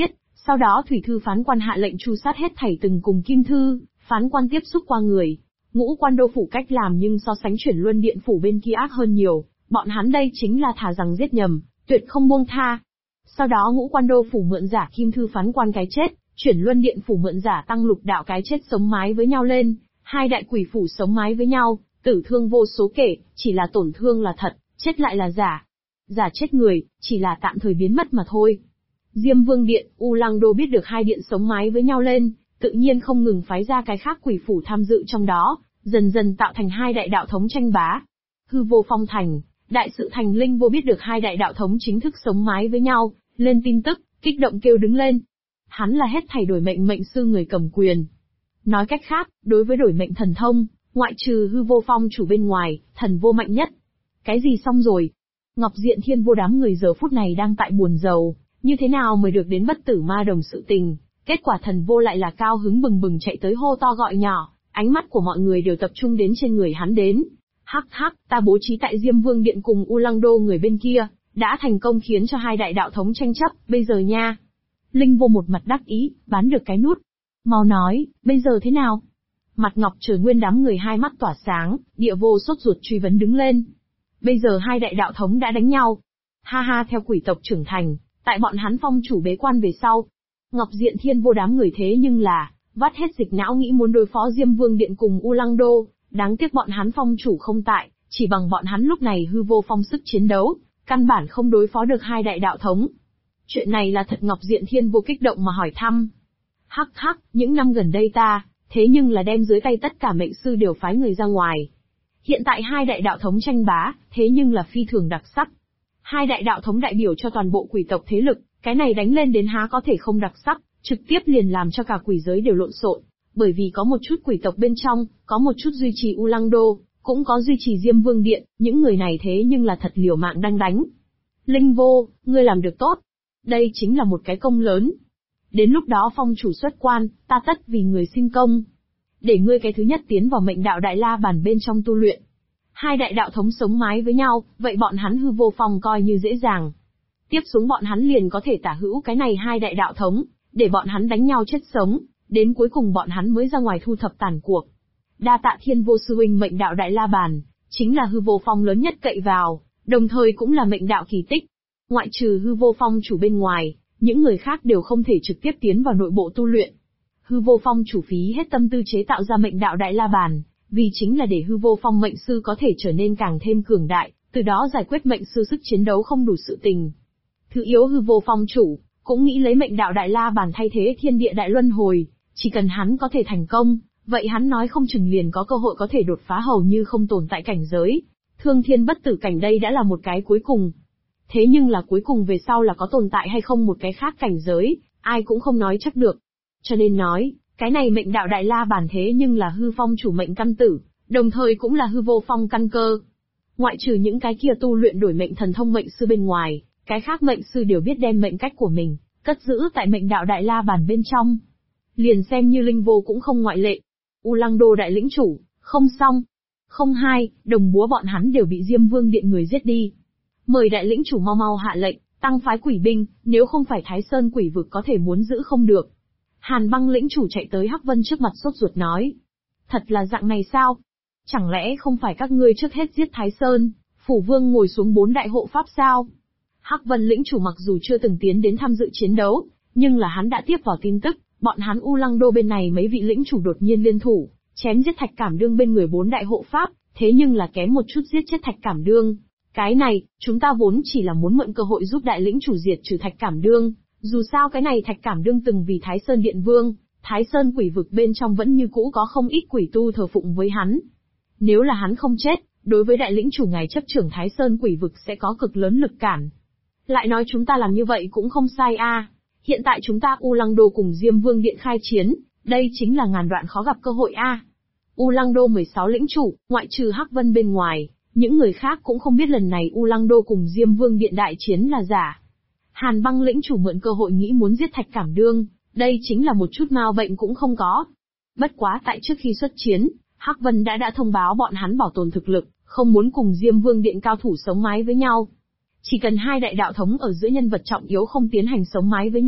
Sau đó Thủy Thư phán quan hạ lệnh tru sát hết thảy từng cùng Kim Thư phán quan tiếp xúc qua người. Ngũ Quan Đô phủ cách làm nhưng so sánh Chuyển Luân Điện phủ bên kia ác hơn nhiều, bọn hắn đây chính là thà rằng giết nhầm, tuyệt không buông tha. Sau đó Ngũ Quan Đô phủ mượn giả Kim Thư phán quan cái chết, Chuyển Luân Điện phủ mượn giả Tăng Lục đạo cái chết sống mái với nhau lên, hai đại quỷ phủ sống mái với nhau, tử thương vô số kể, chỉ là tổn thương là thật, chết lại là giả. Giả chết người, chỉ là tạm thời biến mất mà thôi. Diêm Vương Điện, U Lăng Đô biết được hai điện sống mái với nhau lên, tự nhiên không ngừng phái ra cái khác quỷ phủ tham dự trong đó, dần dần tạo thành hai đại đạo thống tranh bá. Hư Vô Phong thành, đại sự thành Linh Vô biết được hai đại đạo thống chính thức sống mái với nhau, lên tin tức, kích động kêu đứng lên. Hắn là hết thảy đổi mệnh mệnh sư người cầm quyền. Nói cách khác, đối với đổi mệnh thần thông, ngoại trừ Hư Vô Phong chủ bên ngoài, thần vô mạnh nhất. Cái gì xong rồi? Ngọc Diện Thiên Vô đám người giờ phút này đang tại buồn rầu, như thế nào mới được đến bất tử ma đồng sự tình. Kết quả thần vô lại là cao hứng bừng bừng chạy tới hô to gọi nhỏ, ánh mắt của mọi người đều tập trung đến trên người hắn đến. Hắc hắc, ta bố trí tại Diêm Vương Điện cùng U Lăng Đô người bên kia, đã thành công khiến cho hai đại đạo thống tranh chấp, bây giờ nha. Linh Vô một mặt đắc ý, bán được cái nút. Mau nói, bây giờ thế nào? Mặt Ngọc Trời Nguyên đám người hai mắt tỏa sáng, Địa Vô sốt ruột truy vấn đứng lên. Bây giờ hai đại đạo thống đã đánh nhau. Ha ha, theo quỷ tộc trưởng thành, tại bọn hắn phong chủ bế quan về sau. Ngọc Diện Thiên Vô đám người thế nhưng là, vắt hết dịch não nghĩ muốn đối phó Diêm Vương Điện cùng U Lăng Đô, đáng tiếc bọn hắn phong chủ không tại, chỉ bằng bọn hắn lúc này hư vô phong sức chiến đấu, căn bản không đối phó được hai đại đạo thống. Chuyện này là thật. Ngọc Diện Thiên Vô kích động mà hỏi thăm. Hắc hắc, những năm gần đây ta, thế nhưng là đem dưới tay tất cả mệnh sư đều phái người ra ngoài. Hiện tại hai đại đạo thống tranh bá, thế nhưng là phi thường đặc sắc. Hai đại đạo thống đại biểu cho toàn bộ quỷ tộc thế lực, cái này đánh lên đến há có thể không đặc sắc, trực tiếp liền làm cho cả quỷ giới đều lộn xộn, bởi vì có một chút quỷ tộc bên trong, có một chút duy trì U Lăng Đô, cũng có duy trì Diêm Vương Điện, những người này thế nhưng là thật liều mạng đang đánh. Linh Vô, ngươi làm được tốt. Đây chính là một cái công lớn. Đến lúc đó phong chủ xuất quan, ta tất vì người sinh công. Để ngươi cái thứ nhất tiến vào mệnh đạo Đại La Bàn bên trong tu luyện. Hai đại đạo thống sống mái với nhau, vậy bọn hắn Hư Vô Phong coi như dễ dàng. Tiếp xuống bọn hắn liền có thể tả hữu cái này hai đại đạo thống, để bọn hắn đánh nhau chết sống, đến cuối cùng bọn hắn mới ra ngoài thu thập tàn cuộc. Đa tạ Thiên Vô sư huynh, mệnh đạo Đại La Bàn, chính là Hư Vô Phong lớn nhất cậy vào, đồng thời cũng là mệnh đạo kỳ tích. Ngoại trừ Hư Vô Phong chủ bên ngoài, những người khác đều không thể trực tiếp tiến vào nội bộ tu luyện. Hư Vô Phong chủ phí hết tâm tư chế tạo ra mệnh đạo Đại La Bàn, vì chính là để Hư Vô Phong mệnh sư có thể trở nên càng thêm cường đại, từ đó giải quyết mệnh sư sức chiến đấu không đủ sự tình. Thứ yếu, Hư Vô Phong chủ cũng nghĩ lấy mệnh đạo Đại La Bàn thay thế thiên địa đại luân hồi, chỉ cần hắn có thể thành công, vậy hắn nói không chừng liền có cơ hội có thể đột phá hầu như không tồn tại cảnh giới. Thương thiên bất tử cảnh đây đã là một cái cuối cùng. Thế nhưng là cuối cùng về sau là có tồn tại hay không một cái khác cảnh giới, ai cũng không nói chắc được. Cho nên nói, cái này mệnh đạo Đại La Bàn thế nhưng là Hư Phong chủ mệnh căn tử, đồng thời cũng là Hư Vô Phong căn cơ. Ngoại trừ những cái kia tu luyện đổi mệnh thần thông mệnh sư bên ngoài, cái khác mệnh sư đều biết đem mệnh cách của mình cất giữ tại mệnh đạo Đại La Bàn bên trong. Liền xem như Linh Vô cũng không ngoại lệ. U Lăng Đô đại lĩnh chủ, không xong. Không hai, đồng búa bọn hắn đều bị Diêm Vương Điện người giết đi. Mời đại lĩnh chủ mau mau hạ lệnh, tăng phái quỷ binh, nếu không phải Thái Sơn quỷ vực có thể muốn giữ không được. Hàn Băng lĩnh chủ chạy tới Hắc Vân trước mặt sốt ruột nói. Thật là dạng này sao? Chẳng lẽ không phải các ngươi trước hết giết Thái Sơn, Phủ Vương ngồi xuống 4 đại hộ pháp sao? Hắc Vân lĩnh chủ mặc dù chưa từng tiến đến tham dự chiến đấu, nhưng là hắn đã tiếp vào tin tức, bọn hắn U Lăng Đô bên này mấy vị lĩnh chủ đột nhiên liên thủ, chém giết Thạch Cảm Đương bên người 4 đại hộ pháp, thế nhưng là kém một chút giết chết Thạch Cảm Đương. Cái này, chúng ta vốn chỉ là muốn mượn cơ hội giúp đại lĩnh chủ diệt trừ Thạch Cảm Đương, dù sao cái này Thạch Cảm Đương từng vì Thái Sơn Điện Vương, Thái Sơn quỷ vực bên trong vẫn như cũ có không ít quỷ tu thờ phụng với hắn. Nếu là hắn không chết, đối với đại lĩnh chủ ngài chấp trưởng Thái Sơn quỷ vực sẽ có cực lớn lực cản. Lại nói chúng ta làm như vậy cũng không sai a. Hiện tại chúng ta U Lăng Đô cùng Diêm Vương Điện khai chiến, đây chính là ngàn đoạn khó gặp cơ hội a. U Lăng Đô 16 lĩnh chủ, ngoại trừ Hắc Vân bên ngoài, những người khác cũng không biết lần này U Lăng Đô cùng Diêm Vương Điện đại chiến là giả. Hàn Băng lĩnh chủ mượn cơ hội nghĩ muốn giết Thạch Cảm Đương, đây chính là một chút mau bệnh cũng không có. Bất quá tại trước khi xuất chiến, Hắc Vân đã thông báo bọn hắn bảo tồn thực lực, không muốn cùng Diêm Vương Điện cao thủ sống mái với nhau. Chỉ cần hai đại đạo thống ở giữa nhân vật trọng yếu không tiến hành sống mái với nhau,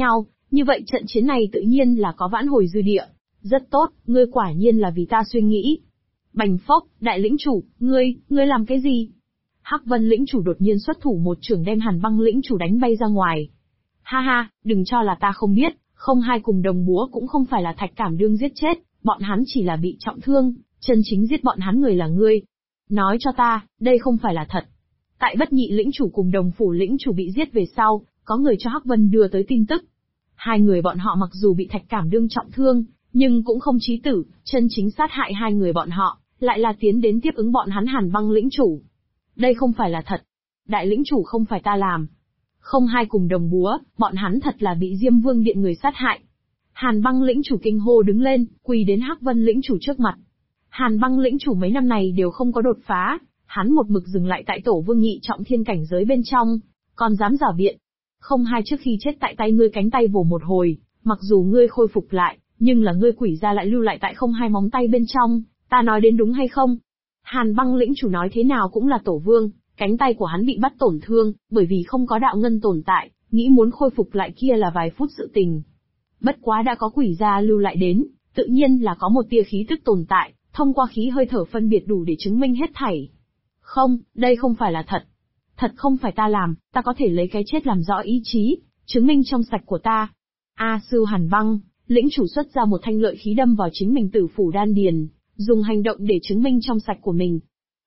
Như vậy trận chiến này tự nhiên là có vãn hồi dư địa. Rất tốt, ngươi quả nhiên là vì ta suy nghĩ. Bành phốc, đại lĩnh chủ, ngươi làm cái gì? Hắc Vân lĩnh chủ đột nhiên xuất thủ một chưởng đem Hàn Băng lĩnh chủ đánh bay ra ngoài. Ha ha, đừng cho là ta không biết, không hai cùng đồng búa cũng không phải là Thạch Cảm Đương giết chết, bọn hắn chỉ là bị trọng thương, chân chính giết bọn hắn người là ngươi. Nói cho ta, đây không phải là thật. Tại Bất Nhị lĩnh chủ cùng Đồng Phủ lĩnh chủ bị giết về sau, có người cho Hắc Vân đưa tới tin tức. Hai người bọn họ mặc dù bị Thạch Cảm Đương trọng thương, nhưng cũng không chí tử, chân chính sát hại hai người bọn họ, lại là tiến đến tiếp ứng bọn hắn Hàn Băng lĩnh chủ. Đây không phải là thật. Đại lĩnh chủ không phải ta làm. Không hai cùng đồng búa, bọn hắn thật là bị Diêm Vương điện người sát hại. Hàn Băng lĩnh chủ kinh hô đứng lên, quỳ đến Hắc Vân lĩnh chủ trước mặt. Hàn Băng lĩnh chủ mấy năm này đều không có đột phá, hắn một mực dừng lại tại Tổ Vương nhị trọng thiên cảnh giới bên trong, còn dám giả biện. Không hai trước khi chết tại tay ngươi cánh tay vồ một hồi, mặc dù ngươi khôi phục lại, nhưng là ngươi quỷ ra lại lưu lại tại không hai móng tay bên trong, ta nói đến đúng hay không? Hàn Băng lĩnh chủ nói thế nào cũng là Tổ Vương, cánh tay của hắn bị bắt tổn thương, bởi vì không có đạo ngân tồn tại, nghĩ muốn khôi phục lại kia là vài phút sự tình. Bất quá đã có quỷ gia lưu lại đến, tự nhiên là có một tia khí tức tồn tại, thông qua khí hơi thở phân biệt đủ để chứng minh hết thảy. Không, đây không phải là thật. Thật không phải ta làm, ta có thể lấy cái chết làm rõ ý chí, chứng minh trong sạch của ta. A sư Hàn Băng, lĩnh chủ xuất ra một thanh lợi khí đâm vào chính mình tử phủ đan điền, dùng hành động để chứng minh trong sạch của mình.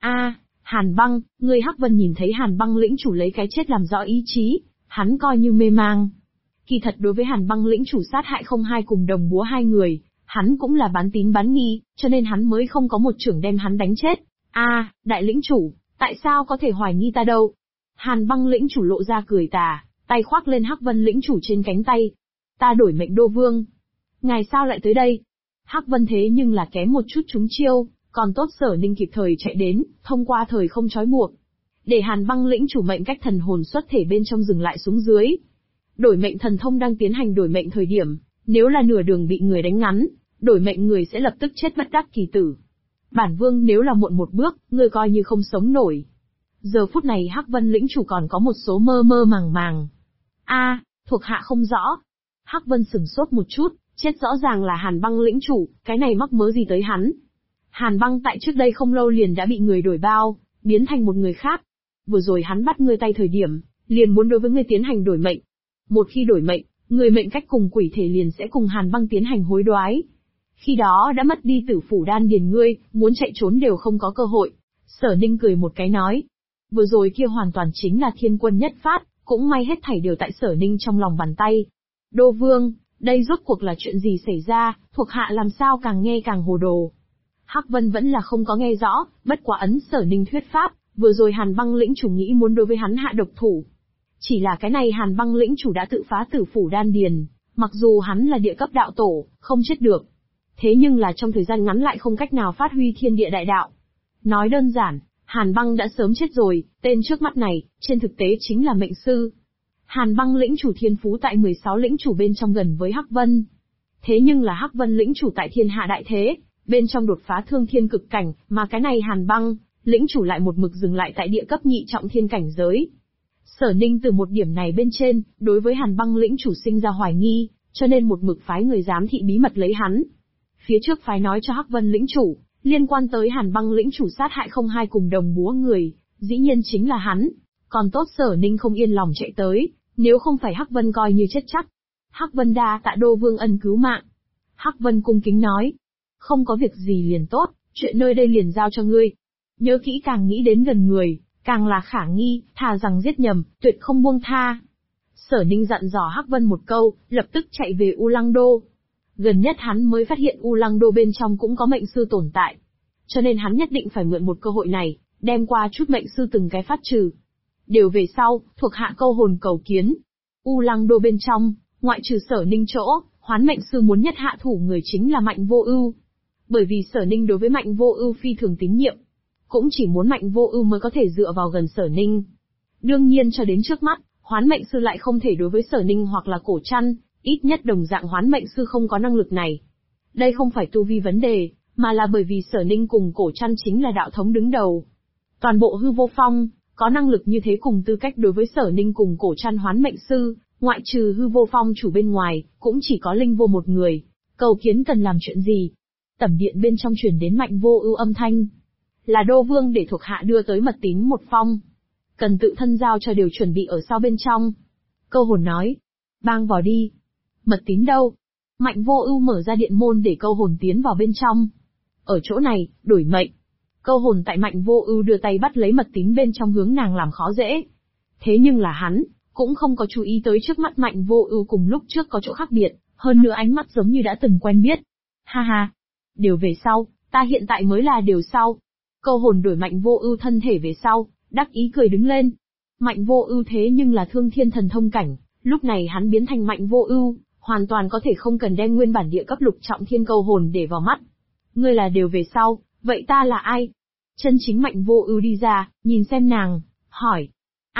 Hàn Băng, ngươi Hắc Vân nhìn thấy Hàn Băng lĩnh chủ lấy cái chết làm rõ ý chí, hắn coi như mê mang. Kỳ thật đối với Hàn Băng lĩnh chủ sát hại không hai cùng đồng búa hai người, hắn cũng là bán tín bán nghi, cho nên hắn mới không có một chưởng đem hắn đánh chết. Đại lĩnh chủ, tại sao có thể hoài nghi ta đâu? Hàn Băng lĩnh chủ lộ ra cười tà, tay khoác lên Hắc Vân lĩnh chủ trên cánh tay. Ta đổi mệnh đô vương. Ngài sao lại tới đây? Hắc Vân thế nhưng là kém một chút trúng chiêu, còn tốt Sở Ninh kịp thời chạy đến, thông qua thời không trói buộc, để Hàn Băng lĩnh chủ mệnh cách thần hồn xuất thể bên trong dừng lại xuống dưới. Đổi mệnh thần thông đang tiến hành đổi mệnh thời điểm, nếu là nửa đường bị người đánh ngắn, đổi mệnh người sẽ lập tức chết bất đắc kỳ tử. Bản vương nếu là muộn một bước, ngươi coi như không sống nổi. Giờ phút này Hắc Vân lĩnh chủ còn có một số mơ mơ màng màng. Thuộc hạ không rõ. Hắc Vân sửng sốt một chút, chết rõ ràng là Hàn Băng lĩnh chủ, cái này mắc mớ gì tới hắn. Hàn Băng tại trước đây không lâu liền đã bị người đổi bao, biến thành một người khác. Vừa rồi hắn bắt ngươi tay thời điểm, liền muốn đối với ngươi tiến hành đổi mệnh. Một khi đổi mệnh, người mệnh cách cùng quỷ thể liền sẽ cùng Hàn Băng tiến hành hối đoái. Khi đó đã mất đi tử phủ đan điền ngươi, muốn chạy trốn đều không có cơ hội. Sở Ninh cười một cái nói. Vừa rồi kia hoàn toàn chính là thiên quân nhất phát, cũng may hết thảy đều tại Sở Ninh trong lòng bàn tay. Đô vương, đây rốt cuộc là chuyện gì xảy ra, thuộc hạ làm sao càng nghe càng hồ đồ. Hắc Vân vẫn là không có nghe rõ, bất quá ấn Sở Ninh thuyết pháp, vừa rồi Hàn Băng lĩnh chủ nghĩ muốn đối với hắn hạ độc thủ. Chỉ là cái này Hàn Băng lĩnh chủ đã tự phá tử phủ đan điền, mặc dù hắn là địa cấp đạo tổ, không chết được. Thế nhưng là trong thời gian ngắn lại không cách nào phát huy thiên địa đại đạo. Nói đơn giản, Hàn Băng đã sớm chết rồi, tên trước mắt này, trên thực tế chính là mệnh sư. Hàn Băng lĩnh chủ thiên phú tại 16 lĩnh chủ bên trong gần với Hắc Vân. Thế nhưng là Hắc Vân lĩnh chủ tại thiên hạ đại thế, bên trong đột phá thương thiên cực cảnh, mà cái này Hàn Băng, lĩnh chủ lại một mực dừng lại tại địa cấp nhị trọng thiên cảnh giới. Sở Ninh từ một điểm này bên trên, đối với Hàn Băng lĩnh chủ sinh ra hoài nghi, cho nên một mực phái người giám thị bí mật lấy hắn. Phía trước phái nói cho Hắc Vân lĩnh chủ, liên quan tới Hàn Băng lĩnh chủ sát hại không hai cùng đồng búa người, dĩ nhiên chính là hắn. Còn tốt Sở Ninh không yên lòng chạy tới, nếu không phải Hắc Vân coi như chết chắc. Hắc Vân đa tạ đô vương ân cứu mạng. Hắc Vân cung kính nói. Không có việc gì liền tốt, chuyện nơi đây liền giao cho ngươi. Nhớ kỹ càng nghĩ đến gần người, càng là khả nghi, thà rằng giết nhầm, tuyệt không buông tha. Sở Ninh dặn dò Hắc Vân một câu, lập tức chạy về U Lăng Đô. Gần nhất hắn mới phát hiện U Lăng Đô bên trong cũng có mệnh sư tồn tại. Cho nên hắn nhất định phải mượn một cơ hội này, đem qua chút mệnh sư từng cái phát trừ. Điều về sau, thuộc hạ câu hồn cầu kiến. U Lăng Đô bên trong, ngoại trừ Sở Ninh chỗ, hoán mệnh sư muốn nhất hạ thủ người chính là Mạnh Vô Ưu. Bởi vì Sở Ninh đối với Mạnh Vô Ưu phi thường tín nhiệm, cũng chỉ muốn Mạnh Vô Ưu mới có thể dựa vào gần Sở Ninh. Đương nhiên cho đến trước mắt, hoán mệnh sư lại không thể đối với Sở Ninh hoặc là Cổ Trăn, ít nhất đồng dạng hoán mệnh sư không có năng lực này. Đây không phải tu vi vấn đề, mà là bởi vì Sở Ninh cùng Cổ Trăn chính là đạo thống đứng đầu. Toàn bộ Hư Vô Phong, có năng lực như thế cùng tư cách đối với Sở Ninh cùng Cổ Trăn hoán mệnh sư, Ngoại trừ Hư Vô Phong chủ bên ngoài, cũng chỉ có Linh Vô một người. Cầu kiến cần làm chuyện gì? Tẩm điện bên trong truyền đến Mạnh Vô Ưu âm thanh. Là Đô Vương để thuộc hạ đưa tới mật tín một phong. Cần tự thân giao cho điều chuẩn bị ở sau bên trong. Câu hồn nói. Bang vào đi. Mật tín đâu? Mạnh Vô Ưu mở ra điện môn để câu hồn tiến vào bên trong. Ở chỗ này, đổi mệnh. Câu hồn tại Mạnh Vô Ưu đưa tay bắt lấy mật tín bên trong hướng nàng làm khó dễ. Thế nhưng là hắn cũng không có chú ý tới trước mắt Mạnh Vô Ưu cùng lúc trước có chỗ khác biệt, hơn nữa ánh mắt giống như đã từng quen biết. Ha ha, điều về sau, ta hiện tại mới là điều sau. Câu hồn đổi Mạnh Vô Ưu thân thể về sau, đắc ý cười đứng lên. Mạnh Vô Ưu thế nhưng là Thương Thiên Thần Thông cảnh, lúc này hắn biến thành Mạnh Vô Ưu, hoàn toàn có thể không cần đem nguyên bản địa cấp lục trọng thiên câu hồn để vào mắt. Ngươi là điều về sau, vậy ta là ai? Chân chính Mạnh Vô Ưu đi ra, nhìn xem nàng, hỏi.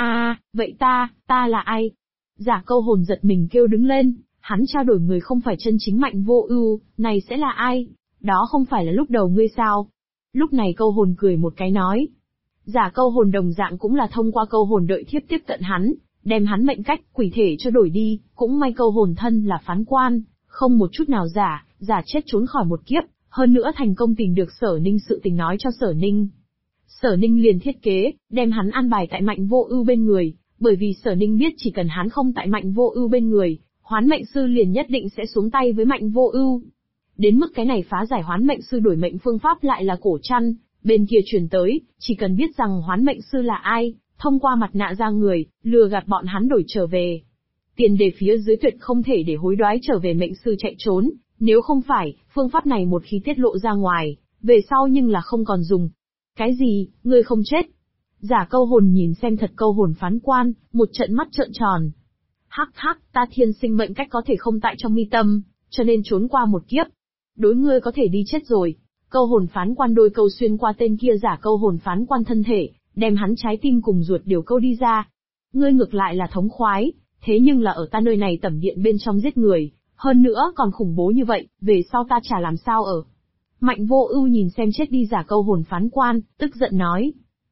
Vậy ta là ai? Giả câu hồn giật mình kêu đứng lên, hắn trao đổi người không phải chân chính Mạnh Vô Ưu, này sẽ là ai? Đó không phải là lúc đầu ngươi sao? Lúc này câu hồn cười một cái nói. Giả câu hồn đồng dạng cũng là thông qua câu hồn đợi thiếp tiếp cận hắn, đem hắn mệnh cách, quỷ thể cho đổi đi, cũng may câu hồn thân là phán quan, không một chút nào giả chết trốn khỏi một kiếp, hơn nữa thành công tìm được Sở Ninh sự tình nói cho Sở Ninh. Sở Ninh liền thiết kế, đem hắn an bài tại Mạnh Vô Ưu bên người, bởi vì Sở Ninh biết chỉ cần hắn không tại Mạnh Vô Ưu bên người, Hoán Mệnh Sư liền nhất định sẽ xuống tay với Mạnh Vô Ưu. Đến mức cái này phá giải Hoán Mệnh Sư đổi mệnh phương pháp lại là cổ trăn, bên kia truyền tới, chỉ cần biết rằng Hoán Mệnh Sư là ai, thông qua mặt nạ ra người, lừa gạt bọn hắn đổi trở về. Tiền đề phía dưới tuyệt không thể để hối đoái trở về mệnh sư chạy trốn, nếu không phải, phương pháp này một khi tiết lộ ra ngoài, về sau nhưng là không còn dùng. Cái gì, ngươi không chết? Giả câu hồn nhìn xem thật câu hồn phán quan, một trận mắt trợn tròn. Hắc, ta thiên sinh mệnh cách có thể không tại trong mi tâm, cho nên trốn qua một kiếp. Đối ngươi có thể đi chết rồi. Câu hồn phán quan đôi câu xuyên qua tên kia giả câu hồn phán quan thân thể, đem hắn trái tim cùng ruột điều câu đi ra. Ngươi ngược lại là thống khoái, thế nhưng là ở ta nơi này tẩm điện bên trong giết người, hơn nữa còn khủng bố như vậy, về sau ta chả làm sao ở. Mạnh Vô Ưu nhìn xem chết đi giả câu hồn phán quan, tức giận nói.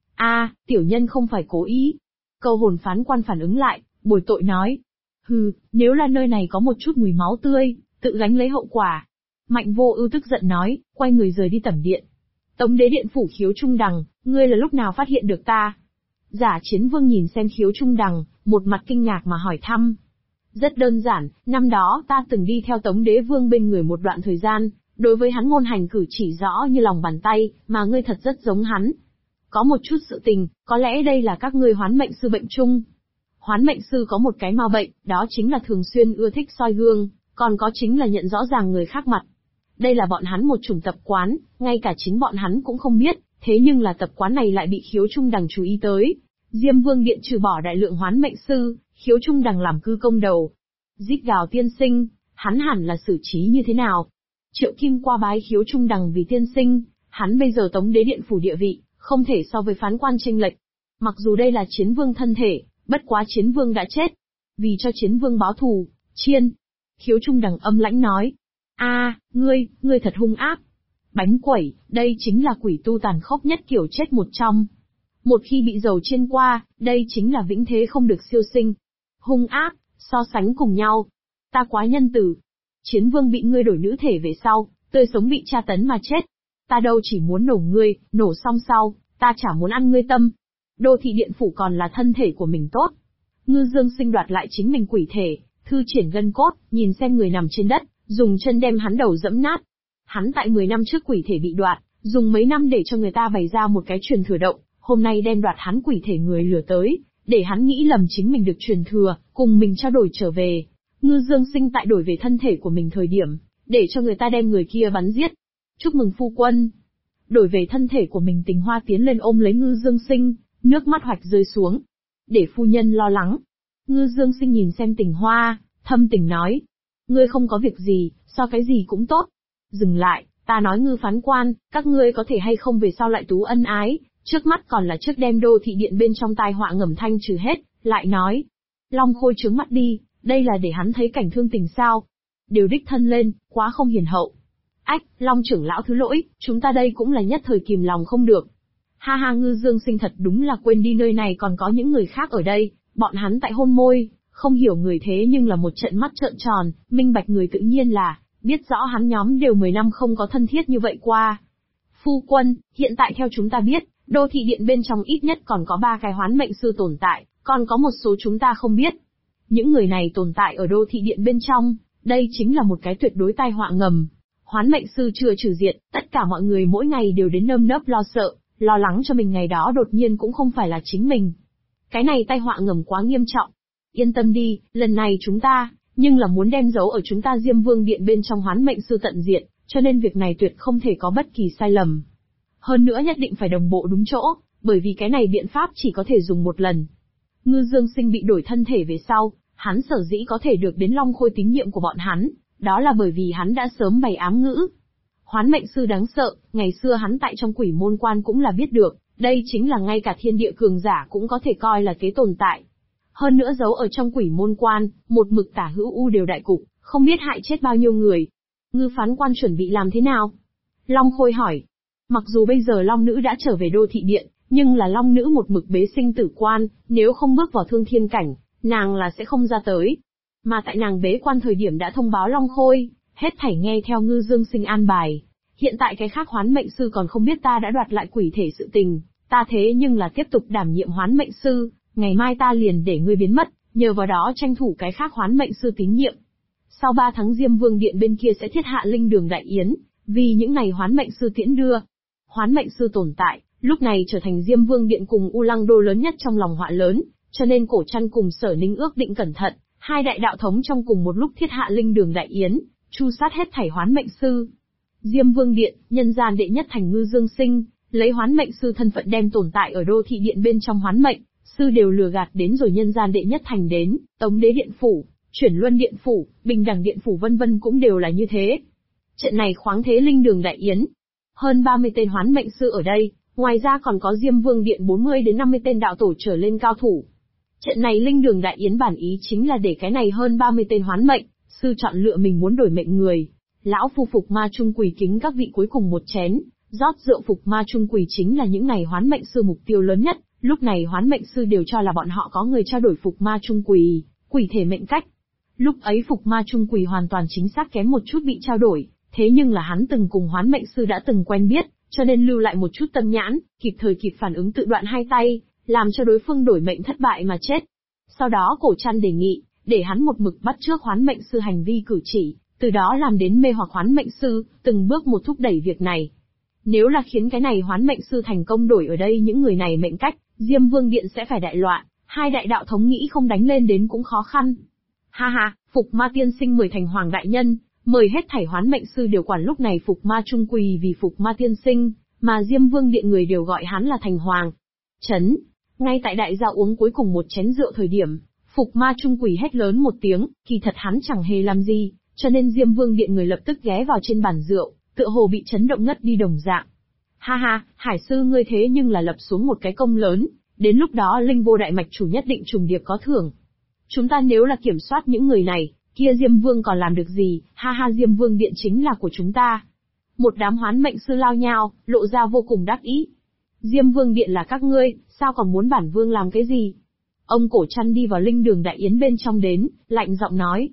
Tiểu nhân không phải cố ý. Câu hồn phán quan phản ứng lại, bồi tội nói. Hừ, nếu là nơi này có một chút mùi máu tươi, tự gánh lấy hậu quả. Mạnh Vô Ưu tức giận nói, quay người rời đi tẩm điện. Tống Đế Điện phủ Khiếu Trung Đằng, ngươi là lúc nào phát hiện được ta? Giả Chiến Vương nhìn xem Khiếu Trung Đằng, một mặt kinh ngạc mà hỏi thăm. Rất đơn giản, năm đó ta từng đi theo Tống Đế Vương bên người một đoạn thời gian, đối với hắn ngôn hành cử chỉ rõ như lòng bàn tay, mà ngươi thật rất giống hắn. Có một chút sự tình, có lẽ đây là các ngươi Hoán Mệnh Sư bệnh chung. Hoán Mệnh Sư có một cái ma bệnh, đó chính là thường xuyên ưa thích soi gương, còn có chính là nhận rõ ràng người khác mặt. Đây là bọn hắn một chủng tập quán, ngay cả chính bọn hắn cũng không biết, thế nhưng là tập quán này lại bị Khiếu Trung Đằng chú ý tới. Diêm Vương Điện trừ bỏ đại lượng Hoán Mệnh Sư, Khiếu Trung Đằng làm cư công đầu. Rít gào tiên sinh, hắn hẳn là xử trí như thế nào? Triệu Kim qua bái Khiếu Trung Đằng vì tiên sinh, hắn bây giờ Tống Đế Điện phủ địa vị, không thể so với phán quan chênh lệch. Mặc dù đây là Chiến Vương thân thể, bất quá Chiến Vương đã chết. Vì cho Chiến Vương báo thù, chiên. Khiếu Trung Đằng âm lãnh nói. Ngươi thật hung ác. Bánh quẩy, đây chính là quỷ tu tàn khốc nhất kiểu chết một trong. Một khi bị dầu chiên qua, đây chính là vĩnh thế không được siêu sinh. Hung ác, so sánh cùng nhau. Ta quá nhân từ. Chiến Vương bị ngươi đổi nữ thể về sau, tươi sống bị tra tấn mà chết. Ta đâu chỉ muốn nổ ngươi, nổ xong sau, ta chả muốn ăn ngươi tâm. Đô thị điện phủ còn là thân thể của mình tốt. Ngư Dương Sinh đoạt lại chính mình quỷ thể, thư triển gân cốt, nhìn xem người nằm trên đất, dùng chân đem hắn đầu dẫm nát. Hắn tại 10 năm trước quỷ thể bị đoạt, dùng mấy năm để cho người ta bày ra một cái truyền thừa động, hôm nay đem đoạt hắn quỷ thể người lừa tới, để hắn nghĩ lầm chính mình được truyền thừa, cùng mình trao đổi trở về. Ngư Dương Sinh tại đổi về thân thể của mình thời điểm, để cho người ta đem người kia bắn giết. Chúc mừng phu quân. Đổi về thân thể của mình Tình Hoa tiến lên ôm lấy Ngư Dương Sinh, nước mắt hoạch rơi xuống. Để phu nhân lo lắng. Ngư Dương Sinh nhìn xem Tình Hoa, thâm tình nói. Ngươi không có việc gì, so cái gì cũng tốt. Dừng lại, ta nói Ngư phán quan, các ngươi có thể hay không về sau lại tú ân ái, trước mắt còn là trước đem đô thị điện bên trong tai họa ngầm thanh trừ hết, lại nói. Long Khôi trướng mắt đi, đây là để hắn thấy cảnh thương tình sao. Điều đích thân lên, quá không hiền hậu. Ách, Long trưởng lão thứ lỗi, chúng ta đây cũng là nhất thời kìm lòng không được. Ha, Ngư Dương Sinh thật đúng là quên đi nơi này còn có những người khác ở đây, bọn hắn tại hôn môi, Không hiểu người thế nhưng là một trận mắt trợn tròn, minh bạch người tự nhiên là, biết rõ hắn nhóm đều 10 năm không có thân thiết như vậy qua. Phu quân, hiện tại theo chúng ta biết, đô thị điện bên trong ít nhất còn có 3 cái hoán mệnh sư tồn tại, còn có một số chúng ta không biết. Những người này tồn tại ở đô thị điện bên trong, đây chính là một cái tuyệt đối tai họa ngầm. Hoán mệnh sư chưa trừ diệt, tất cả mọi người mỗi ngày đều đến nơm nớp lo sợ, lo lắng cho mình ngày đó đột nhiên cũng không phải là chính mình. Cái này tai họa ngầm quá nghiêm trọng. Yên tâm đi, lần này chúng ta, nhưng là muốn đem giấu ở chúng ta Diêm Vương Điện bên trong hoán mệnh sư tận diệt, cho nên việc này tuyệt không thể có bất kỳ sai lầm. Hơn nữa nhất định phải đồng bộ đúng chỗ, bởi vì cái này biện pháp chỉ có thể dùng một lần. Ngư Dương Sinh bị đổi thân thể về sau, hắn sở dĩ có thể được đến Long Khôi tín nhiệm của bọn hắn, đó là bởi vì hắn đã sớm bày ám ngữ. Hoán mệnh sư đáng sợ, ngày xưa hắn tại trong Quỷ Môn Quan cũng là biết được, đây chính là ngay cả thiên địa cường giả cũng có thể coi là kế tồn tại. Hơn nữa giấu ở trong Quỷ Môn Quan, một mực tả hữu u đều đại cục, không biết hại chết bao nhiêu người. Ngư phán quan chuẩn bị làm thế nào? Long Khôi hỏi. Mặc dù bây giờ Long Nữ đã trở về đô thị điện, nhưng là Long Nữ một mực bế sinh tử quan, nếu không bước vào thương thiên cảnh, nàng là sẽ không ra tới. Mà tại nàng bế quan thời điểm đã thông báo Long Khôi, hết thảy nghe theo Ngư Dương Sinh an bài. Hiện tại cái khác hoán mệnh sư còn không biết ta đã đoạt lại quỷ thể sự tình, ta thế nhưng là tiếp tục đảm nhiệm hoán mệnh sư, ngày mai ta liền để ngươi biến mất, nhờ vào đó tranh thủ cái khác hoán mệnh sư tín nhiệm. Sau 3 tháng Diêm Vương Điện bên kia sẽ thiết hạ linh đường đại yến, vì những này hoán mệnh sư tiễn đưa. Hoán mệnh sư tồn tại, lúc này trở thành Diêm Vương Điện cùng U Lăng Đô lớn nhất trong lòng họa lớn, cho nên Cổ Trăn cùng Sở Ninh ước định cẩn thận, hai đại đạo thống trong cùng một lúc thiết hạ linh đường đại yến, chu sát hết thảy hoán mệnh sư. Diêm Vương Điện, nhân gian đệ nhất thành Ngư Dương Sinh, lấy hoán mệnh sư thân phận đem tồn tại ở đô thị điện bên trong hoán mệnh sư đều lừa gạt đến rồi nhân gian đệ nhất thành đến, Tống Đế Điện Phủ, Chuyển Luân Điện Phủ, Bình Đẳng Điện Phủ vân vân cũng đều là như thế. Trận này khoáng thế linh đường đại yến. Hơn 30 tên hoán mệnh sư ở đây, ngoài ra còn có Diêm Vương Điện 40 đến 50 tên đạo tổ trở lên cao thủ. Trận này linh đường đại yến bản ý chính là để cái này hơn 30 tên hoán mệnh sư chọn lựa mình muốn đổi mệnh người. Lão phu Phục Ma Trung quỳ kính các vị cuối cùng một chén, rót rượu Phục Ma Trung quỳ chính là những này hoán mệnh sư mục tiêu lớn nhất, lúc này hoán mệnh sư đều cho là bọn họ có người trao đổi Phục Ma Trung quỳ, quỷ thể mệnh cách. Lúc ấy Phục Ma Trung quỳ hoàn toàn chính xác kém một chút bị trao đổi, thế nhưng là hắn từng cùng hoán mệnh sư đã từng quen biết, cho nên lưu lại một chút tâm nhãn, kịp thời kịp phản ứng tự đoạn hai tay, làm cho đối phương đổi mệnh thất bại mà chết. Sau đó Cổ Trăn đề nghị, để hắn một mực bắt chước hoán mệnh sư hành vi cử chỉ, từ đó làm đến mê hoặc hoán mệnh sư, từng bước một thúc đẩy việc này. Nếu là khiến cái này hoán mệnh sư thành công đổi ở đây những người này mệnh cách, Diêm Vương Điện sẽ phải đại loạn, hai đại đạo thống nghĩ không đánh lên đến cũng khó khăn. Ha ha, Phục Ma tiên sinh mời thành hoàng đại nhân, mời hết thảy hoán mệnh sư đều quản lúc này Phục Ma Trung quỳ vì Phục Ma tiên sinh, mà Diêm Vương Điện người đều gọi hắn là thành hoàng. Chấn, ngay tại đại gia uống cuối cùng một chén rượu thời điểm, Phục Ma Trung quỳ hét lớn một tiếng, kỳ thật hắn chẳng hề làm gì, cho nên Diêm Vương Điện người lập tức ghé vào trên bàn rượu, tựa hồ bị chấn động ngất đi đồng dạng. Ha ha, Hải sư ngươi thế nhưng là lập xuống một cái công lớn, đến lúc đó linh vô đại mạch chủ nhất định trùng điệp có thưởng. Chúng ta nếu là kiểm soát những người này, kia Diêm Vương còn làm được gì, ha ha Diêm Vương Điện chính là của chúng ta. Một đám hoán mệnh sư lao nhao, lộ ra vô cùng đắc ý. Diêm Vương Điện là các ngươi, sao còn muốn bản vương làm cái gì? Ông Cổ Trăn đi vào linh đường đại yến bên trong đến, lạnh giọng nói.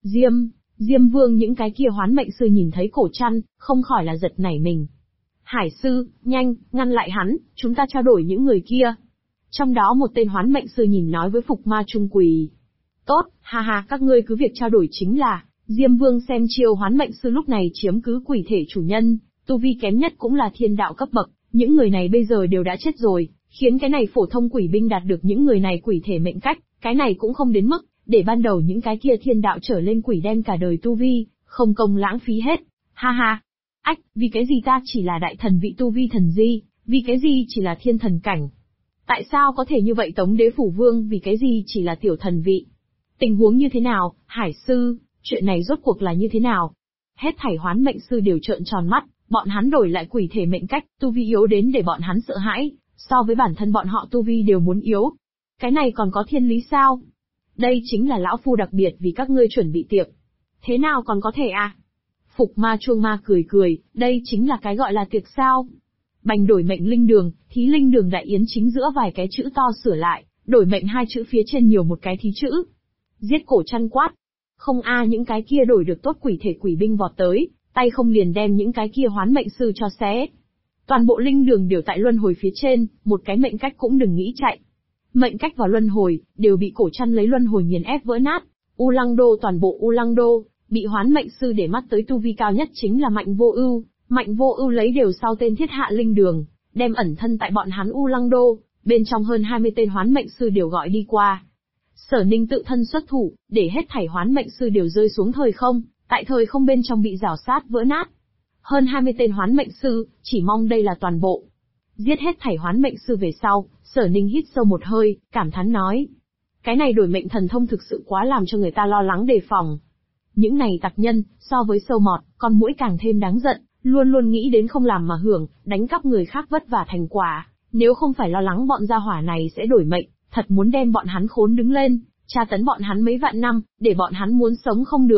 Diêm Vương những cái kia hoán mệnh sư nhìn thấy Cổ Trăn, không khỏi là giật nảy mình. Hải sư, nhanh, ngăn lại hắn, chúng ta trao đổi những người kia. Trong đó một tên hoán mệnh sư nhìn nói với Phục Ma Trung quỳ. Tốt, ha ha, các ngươi cứ việc trao đổi chính là, Diêm Vương xem chiêu hoán mệnh sư lúc này chiếm cứ quỷ thể chủ nhân, tu vi kém nhất cũng là thiên đạo cấp bậc, những người này bây giờ đều đã chết rồi, khiến cái này phổ thông quỷ binh đạt được những người này quỷ thể mệnh cách, cái này cũng không đến mức, để ban đầu những cái kia thiên đạo trở lên quỷ đem cả đời tu vi, không công lãng phí hết, ha ha. Ách, vì cái gì ta chỉ là đại thần vị tu vi thần di, vì cái gì chỉ là thiên thần cảnh? Tại sao có thể như vậy Tống Đế Phủ Vương vì cái gì chỉ là tiểu thần vị? Tình huống như thế nào, Hải sư, chuyện này rốt cuộc là như thế nào? Hết thảy hoán mệnh sư đều trợn tròn mắt, bọn hắn đổi lại quỷ thể mệnh cách, tu vi yếu đến để bọn hắn sợ hãi, so với bản thân bọn họ tu vi đều muốn yếu. Cái này còn có thiên lý sao? Đây chính là lão phu đặc biệt vì các ngươi chuẩn bị tiệc. Thế nào còn có thể à? Phục Ma Chuông Ma cười cười, đây chính là cái gọi là tiệc sao? Bành đổi mệnh linh đường, thí linh đường đại yến chính giữa vài cái chữ to sửa lại, đổi mệnh hai chữ phía trên nhiều một cái thí chữ. Giết cổ chăn quát. Không những cái kia đổi được tốt quỷ thể quỷ binh vọt tới, tay không liền đem những cái kia hoán mệnh sư cho xé. Toàn bộ linh đường đều tại luân hồi phía trên, một cái mệnh cách cũng đừng nghĩ chạy. Mệnh cách vào luân hồi, đều bị cổ chăn lấy luân hồi nghiền ép vỡ nát. U Lăng Đô, toàn bộ U Lăng Đô, bị hoán mệnh sư để mắt tới tu vi cao nhất chính là Mạnh Vô Ưu. Mạnh Vô Ưu lấy đều sau tên Thiết Hạ Linh Đường, đem ẩn thân tại bọn hắn U Lăng Đô, bên trong hơn 20 tên hoán mệnh sư đều gọi đi qua. Sở Ninh tự thân xuất thủ, để hết thảy hoán mệnh sư đều rơi xuống thời không, tại thời không bên trong bị rào sát vỡ nát. Hơn 20 tên hoán mệnh sư, chỉ mong đây là toàn bộ. Giết hết thảy hoán mệnh sư về sau, Sở Ninh hít sâu một hơi, cảm thán nói. Cái này đổi mệnh thần thông thực sự quá làm cho người ta lo lắng đề phòng. Những này tặc nhân, so với sâu mọt, con muỗi càng thêm đáng giận, luôn luôn nghĩ đến không làm mà hưởng, đánh cắp người khác vất vả thành quả. Nếu không phải lo lắng bọn gia hỏa này sẽ đổi mệnh, thật muốn đem bọn hắn khốn đứng lên, tra tấn bọn hắn mấy vạn năm, để bọn hắn muốn sống không được.